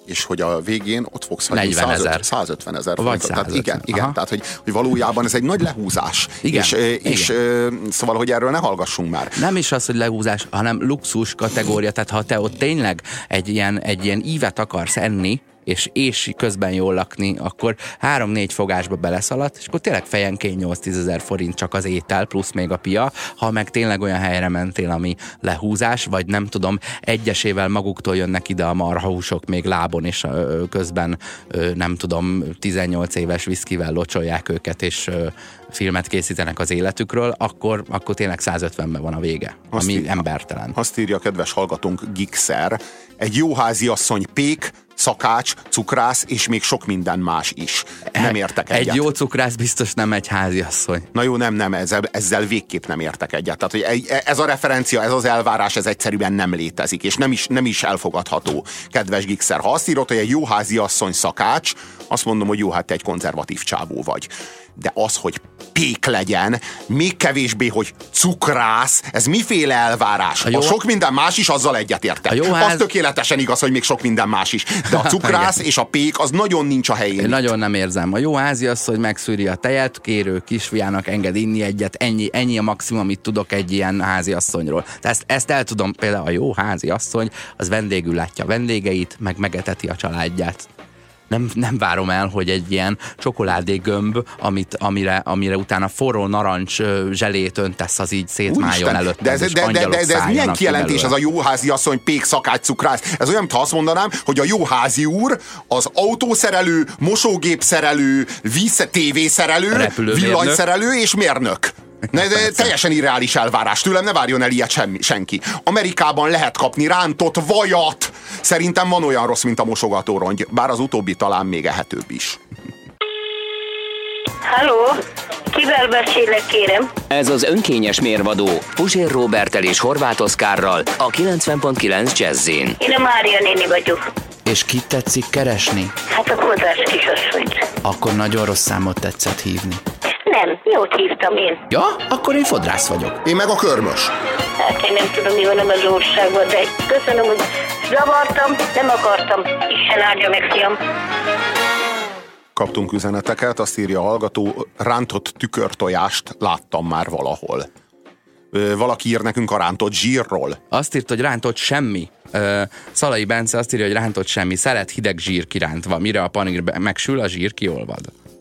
és hogy a végén ott fogsz hagyni 150 000 forintot. Tehát igen, tehát hogy valójában ez egy nagy lehúzás. Igen, és szóval, hogy erről ne hallgassunk már. Nem is az, hogy lehúzás, hanem luxus kategória, tehát ha te ott tényleg egy ilyen ívet akarsz enni, és közben jól lakni, akkor 3-4 fogásba beleszaladt, és akkor tényleg fejenként 8-10 000 forint csak az étel, plusz még a pia, ha meg tényleg olyan helyre mentél, ami lehúzás, vagy nem tudom, egyesével maguktól jönnek ide a marhahúsok még lábon, és közben nem tudom, 18 éves viszkivel locsolják őket, és filmet készítenek az életükről, akkor tényleg 150-ben van a vége, ami embertelen. Azt írja a kedves hallgatónk Gixer, egy jó háziasszony pék, szakács, cukrász és még sok minden más is. Nem értek egyet. Egy jó cukrász biztos nem egy háziasszony. Na jó, nem, ezzel végképp nem értek egyet. Tehát, hogy ez a referencia, ez az elvárás, ez egyszerűen nem létezik, és nem is elfogadható, kedves Gixer. Ha azt írod, hogy egy jó háziasszony szakács, azt mondom, hogy jó, hát te egy konzervatív csávó vagy. De az, hogy pék legyen, még kevésbé, hogy cukrász, ez miféle elvárás? A sok minden más is, azzal egyetértek. Az tökéletesen igaz, hogy még sok minden más is. De a cukrász és a pék, az nagyon nincs a helyén. Én nagyon nem érzem. A jó háziasszony megszűri a tejet, kérő kisfiának enged inni egyet, ennyi a maximum, amit tudok egy ilyen háziasszonyról. Ezt el tudom, például a jó háziasszony, az vendégül látja a vendégeit, meg megeteti a családját. Nem várom el, hogy egy ilyen csokoládégömb, amire utána forró narancs zselét öntesz, az így szétmáljon előtt. De ez milyen kijelentés ez a jó háziasszony, pék, szakács, cukrász? Ez olyan, mintha azt mondanám, hogy a jó házi úr az autószerelő, mosógépszerelő, tévészerelő, villanyszerelő és mérnök. De teljesen irreális elvárás tőlem, ne várjon el ilyet senki. Amerikában lehet kapni rántott vajat. Szerintem van olyan rossz, mint a mosogatórongy, bár az utóbbi talán még ehetőbb is. Halló, kivel beszélek, kérem? Ez az önkényes mérvadó Puzsér Róberttel és Horváth Oszkárral a 90.9 Jazzin. Én a Mária néni vagyok. És kit tetszik keresni? Hát a Kozárs kisasszonyt. Akkor nagyon rossz számot tetszett hívni. Nem, jót hívtam én. Ja, akkor én fodrász vagyok. Én meg a körmös. Hát én nem tudom, mi van az országban, de köszönöm, hogy zavartam, nem akartam. Isten áldja meg, fiam. Kaptunk üzeneteket, azt írja a hallgató, rántott tükörtojást láttam már valahol. Valaki ír nekünk a rántott zsírról. Azt írt, hogy rántott semmi. Szalai Bence azt írja, hogy rántott semmi. Szelet hideg zsír kirántva. Mire a panír megsül, a zsír kiolvad.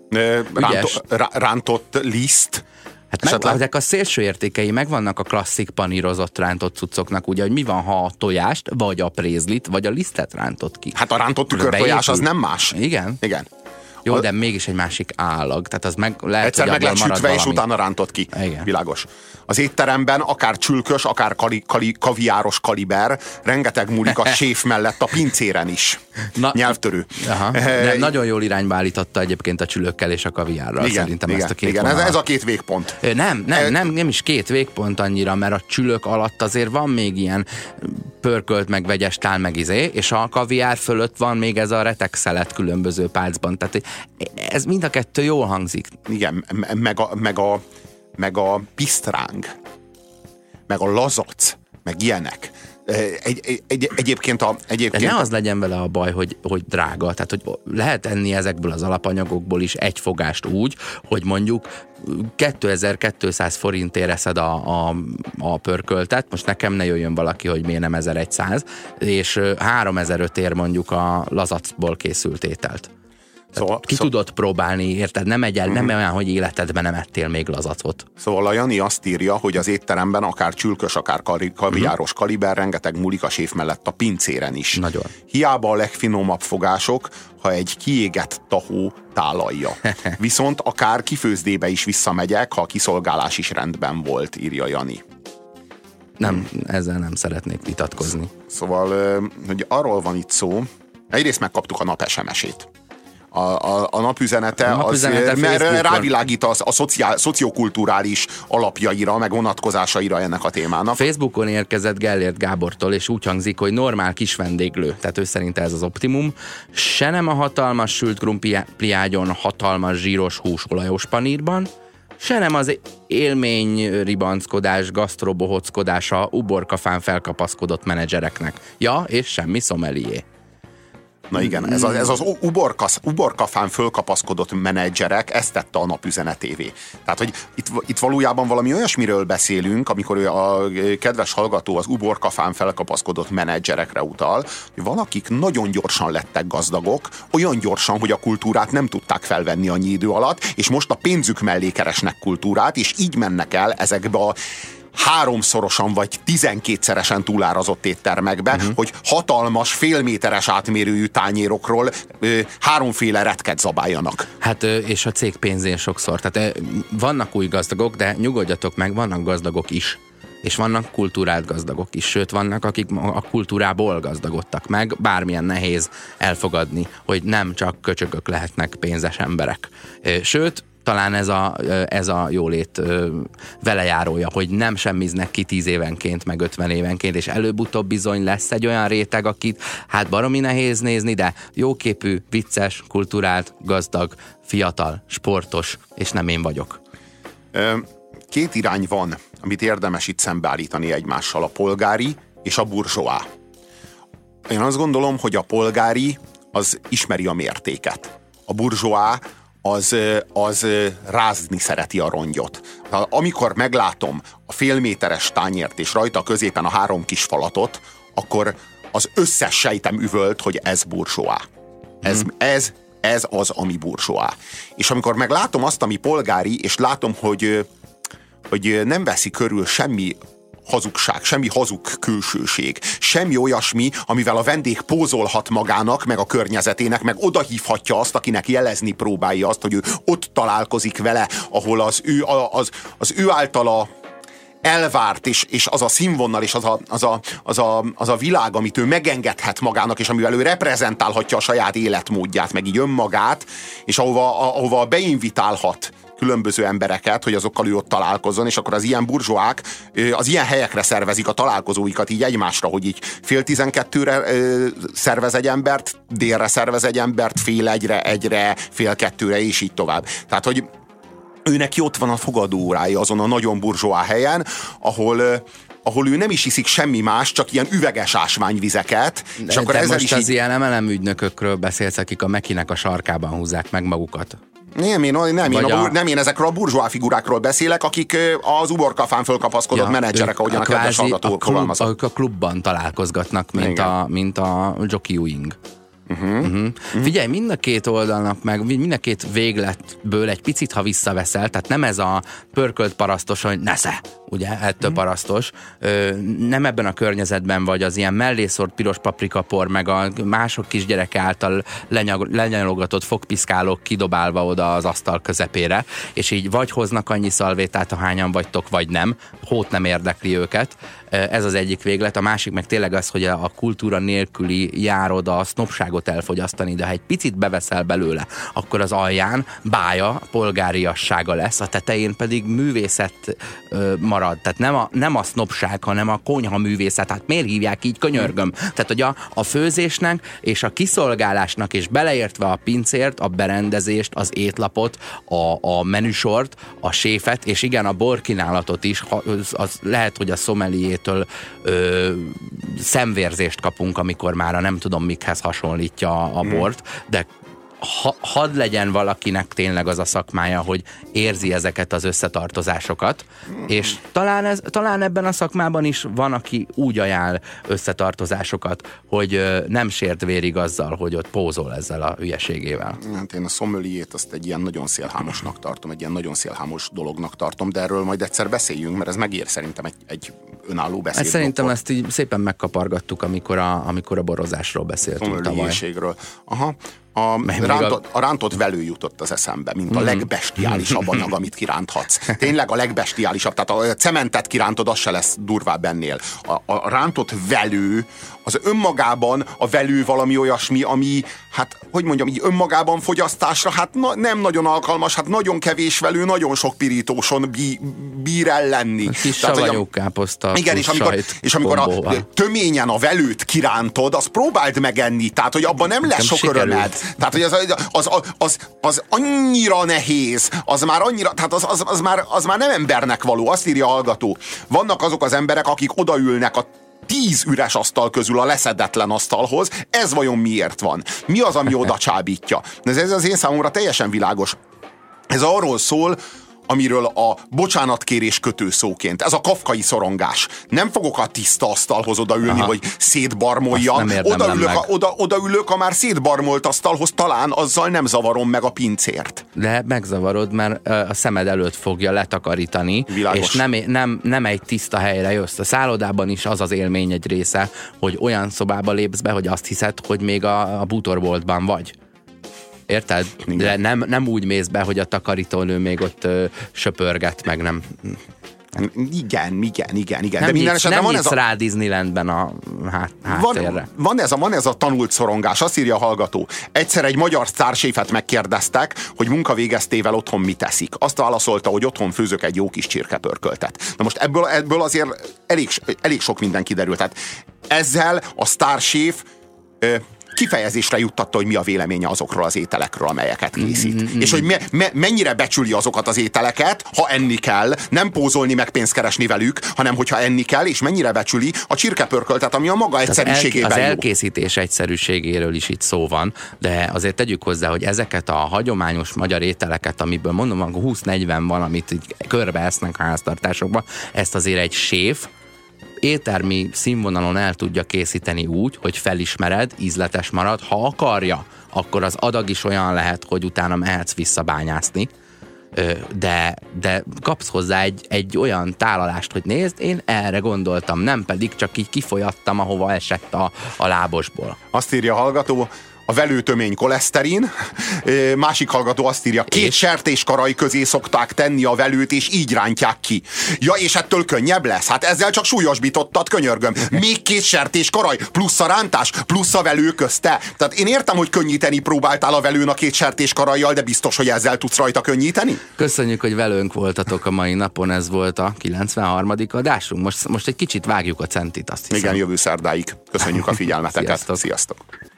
Rántott liszt. Hát ezek a szélső értékei megvannak a klasszik panírozott rántott cuccoknak, ugye, hogy mi van, ha a tojást, vagy a prézlit, vagy a lisztet rántott ki. Hát a rántott tükörtojás az nem más. Igen? Igen. Jó, de mégis egy másik állag. Tehát az lehet, egyszer meg lett sütve, és utána rántott ki. Igen. Világos. Az étteremben akár csülkös, akár kaviáros kaliber, rengeteg múlik a séf mellett a pincéren is. Nyelvtörő. De nagyon jól irányba állította egyébként a csülökkel és a kaviárral. Igen, szerintem ezt a két igen, ez a két végpont. Nem is két végpont annyira, mert a csülök alatt azért van még ilyen pörkölt, meg vegyes tál, meg és a kaviár fölött van még ez a retegszelet különböző pálcban. Tehát ez mind a kettő jól hangzik. Igen, meg a pisztráng, meg a lazac, meg ilyenek. Egyébként de ne az legyen vele a baj, hogy drága. Tehát, hogy lehet enni ezekből az alapanyagokból is egy fogást úgy, hogy mondjuk 2200 forintért eszed a pörköltet, most nekem ne jöjjön valaki, hogy miért nem 1100, és 3500 ér mondjuk a lazacból készült ételt. Ki tudod próbálni, érted? Nem olyan, hogy életedben nem ettél még lazacot. Szóval a Jani azt írja, hogy az étteremben akár csülkös, akár kaviáros kaliber, rengeteg múlik a séf mellett a pincéren is. Nagyon. Hiába a legfinomabb fogások, ha egy kiégett tahó tálalja. Viszont akár kifőzdébe is visszamegyek, ha a kiszolgálás is rendben volt, írja Jani. Nem, ezzel nem szeretnék vitatkozni. Szóval, hogy arról van itt szó, egyrészt megkaptuk a nap SMS-ét. A napüzenete rávilágít a szociokulturális alapjaira, meg vonatkozásaira ennek a témának. Facebookon érkezett Gellért Gábortól, és úgy hangzik, hogy normál kis vendéglő. Tehát ő szerint ez az optimum. Se nem a hatalmas sült krumpliágyon, hatalmas zsíros húsolajos panírban, se nem az élmény ribanckodás, gasztrobohockodás a uborkafán felkapaszkodott menedzsereknek. Ja, és semmi szomelié. Na igen, ez az uborkafán fölkapaszkodott menedzserek, ezt tette a napüzenetévé. Tehát, hogy itt valójában valami olyasmiről beszélünk, amikor a kedves hallgató az uborkafán felkapaszkodott menedzserekre utal, hogy valakik nagyon gyorsan lettek gazdagok, olyan gyorsan, hogy a kultúrát nem tudták felvenni annyi idő alatt, és most a pénzük mellé keresnek kultúrát, és így mennek el ezekbe a 3-szorosan vagy 12-szeresen túlárazott éttermekbe, hogy hatalmas, félméteres átmérőjű tányérokról 3-féle retket zabáljanak. Hát és a cég pénzén sokszor. Tehát vannak új gazdagok, de nyugodjatok meg, vannak gazdagok is. És vannak kultúrált gazdagok is, sőt vannak, akik a kultúrából gazdagodtak meg, bármilyen nehéz elfogadni, hogy nem csak köcsögök lehetnek pénzes emberek. Sőt, talán ez a jólét velejárója, hogy nem semmiznek ki 10 évenként, meg 50 évenként, és előbb-utóbb bizony lesz egy olyan réteg, akit hát baromi nehéz nézni, de jóképű, vicces, kulturált, gazdag, fiatal, sportos, és nem én vagyok. 2 irány van, amit érdemes itt szembeállítani egymással, a polgári és a burzsóá. Én azt gondolom, hogy a polgári az ismeri a mértéket. A burzsóá az rázni szereti a rongyot. Amikor meglátom a félméteres tányért és rajta középen a 3 kis falatot, akkor az összes sejtem üvölt, hogy ez burzsóá. Ez az, ami burzsóá. És amikor meglátom azt, ami polgári, és látom, hogy nem veszi körül semmi hazugság, semmi hazug külsőség, semmi olyasmi, amivel a vendég pózolhat magának, meg a környezetének, meg odahívhatja azt, akinek jelezni próbálja azt, hogy ő ott találkozik vele, ahol az ő általa elvárt, és az a színvonal, és az a világ, amit ő megengedhet magának, és amivel ő reprezentálhatja a saját életmódját, meg így önmagát, és ahova beinvitálhat különböző embereket, hogy azokkal ő ott találkozzon, és akkor az ilyen burzsóák az ilyen helyekre szervezik a találkozóikat így egymásra, hogy így 11:30-re szervez egy embert, délre szervez egy embert, 1:30-re, 1:30-re, és így tovább. Tehát, hogy ő neki ott van a fogadóórája azon a nagyon burzsóá helyen, ahol ő nem is iszik semmi más, csak ilyen üveges ásványvizeket. És akkor de ezzel most is az ilyen MLM ügynökökről beszélsz, akik a Mekinek a sarkában húzzák meg magukat. Nem, én ezekről a burzsóá figurákról beszélek, akik az uborkafán fölkapaszkodott menedzserek, ahogyan a kedves hallgató fogalmazott. A klubban találkozgatnak, mint a Jockey Wing. Figyelj, mind a 2 oldalnak meg, mind a 2 végletből egy picit, ha visszaveszel, tehát nem ez a pörkölt parasztos, hogy nesze, ugye, ettől parasztos, nem ebben a környezetben vagy az ilyen mellészort piros paprikapor, meg a mások kisgyereke által lenyalogatott fogpiszkálók kidobálva oda az asztal közepére, és így vagy hoznak annyi szalvétát, ahányan vagytok, vagy nem, hót nem érdekli őket. Ez az egyik véglet, a másik meg tényleg az, hogy a kultúra nélküli járod a sznobságot elfogyasztani, de ha egy picit beveszel belőle, akkor az alján bája, polgáriassága lesz, a tetején pedig művészet marad. Tehát nem a sznobság, hanem a konyha művészet. Hát miért hívják így, könyörgöm? Tehát, hogy a főzésnek és a kiszolgálásnak, és beleértve a pincért, a berendezést, az étlapot, a menüsort, a séfet, és igen, a borkínálatot is, az lehet, hogy a szomeliétől szemvérzést kapunk, amikor már a nem tudom mikhez hasonlítja a bort, de hadd legyen valakinek tényleg az a szakmája, hogy érzi ezeket az összetartozásokat, és talán ebben a szakmában is van, aki úgy ajánl összetartozásokat, hogy nem sért vérig azzal, hogy ott pózol ezzel a hülyeségével. Hát én a szomeliét azt egy ilyen nagyon szélhámosnak tartom, egy ilyen nagyon szélhámos dolognak tartom, de erről majd egyszer beszéljünk, mert ez megér szerintem egy önálló beszéd. Szerintem ezt így szépen megkapargattuk, amikor a borozásról beszéltünk tavaly. Aha. A rántott velő jutott az eszembe, mint a legbestiálisabb anyag, amit kiránthatsz. Tényleg a legbestiálisabb. Tehát a cementet kirántod, az se lesz durvább ennél. A rántott velő, az önmagában a velő valami olyasmi, ami, hát, hogy mondjam, így önmagában fogyasztásra, hát nem nagyon alkalmas, hát nagyon kevés velő, nagyon sok pirítóson bír el lenni. Kis savanyúkáposzta, igen, és amikor töményen a velőt kirántod, azt próbáld megenni, tehát, hogy abban nem lesz sok örömed. Tehát, hogy az annyira nehéz, az már annyira, tehát az már nem embernek való, azt írja a hallgató. Vannak azok az emberek, akik odaülnek a 10 üres asztal közül a leszedetlen asztalhoz. Ez vajon miért van? Mi az, ami oda csábítja? Ez az én számomra teljesen világos. Ez arról szól, amiről a bocsánatkérés kötőszóként. Ez a kafkai szorongás. Nem fogok a tiszta asztalhoz odaülni, hogy szétbarmoljam. Odaülök a már szétbarmolt asztalhoz, talán azzal nem zavarom meg a pincért. De megzavarod, mert a szemed előtt fogja letakarítani, Világos. és nem egy tiszta helyre jössz. A szállodában is az az élmény egy része, hogy olyan szobába lépsz be, hogy azt hiszed, hogy még a bútorboltban vagy. Érted? De nem úgy mész be, hogy a takarítónő még ott söpörget, meg nem... Igen. De minden esetben van ez rá Disneylandben a háttérre. Van ez a tanult szorongás, azt írja a hallgató. Egyszer egy magyar sztárséfet megkérdeztek, hogy munkavégeztével otthon mit teszik. Azt válaszolta, hogy otthon főzök egy jó kis csirkepörköltet. Na most ebből azért elég sok minden kiderült. Tehát ezzel a sztárséf kifejezésre juttatta, hogy mi a véleménye azokról az ételekről, amelyeket készít. És hogy mennyire becsüli azokat az ételeket, ha enni kell, nem pózolni meg pénzt keresni velük, hanem hogyha enni kell, és mennyire becsüli a csirkepörköltet, ami a maga egyszerűségében az jó. elkészítés egyszerűségéről is itt szó van, de azért tegyük hozzá, hogy ezeket a hagyományos magyar ételeket, amiből mondom, 20-40 van, amit így körbe esznek a háztartásokban, ezt azért egy séf éttermi színvonalon el tudja készíteni úgy, hogy felismered, ízletes marad. Ha akarja, akkor az adag is olyan lehet, hogy utána mehetsz visszabányászni. De kapsz hozzá egy olyan tálalást, hogy nézd, én erre gondoltam, nem pedig csak így kifolyattam, ahova esett a lábosból. Azt írja a hallgató, a velőtömény koleszterin. Másik hallgató azt írja, 2 sertéskaraj közé szokták tenni a velőt, és így rántják ki. Ja, és ettől könnyebb lesz? Hát ezzel csak súlyosbítottad, könyörgöm. Még 2 sertéskaraj, plusz a rántás, plusz a velő közte. Tehát én értem, hogy könnyíteni próbáltál a velőn a 2 sertéskarajjal, de biztos, hogy ezzel tudsz rajta könnyíteni? Köszönjük, hogy velünk voltatok a mai napon, ez volt a 93. adásunk. Most egy kicsit vágjuk a centit, azt hiszem. Igen, jövő szerdáig. Köszönjük a figyelmeteket. Sziasztok. Sziasztok.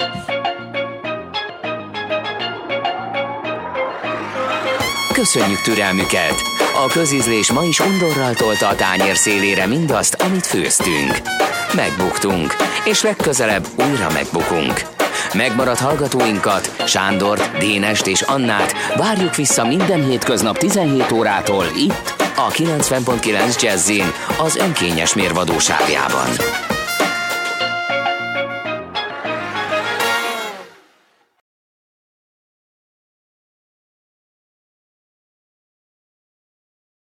Köszönjük türelmüket! A közízlés ma is undorral tolta a tányér szélére mindazt, amit főztünk. Megbuktunk, és legközelebb újra megbukunk. Megmaradt hallgatóinkat, Sándort, Dénest és Annát várjuk vissza minden hétköznap 17 órától itt, a 90.9 Jazzin, az önkényes mérvadóságjában.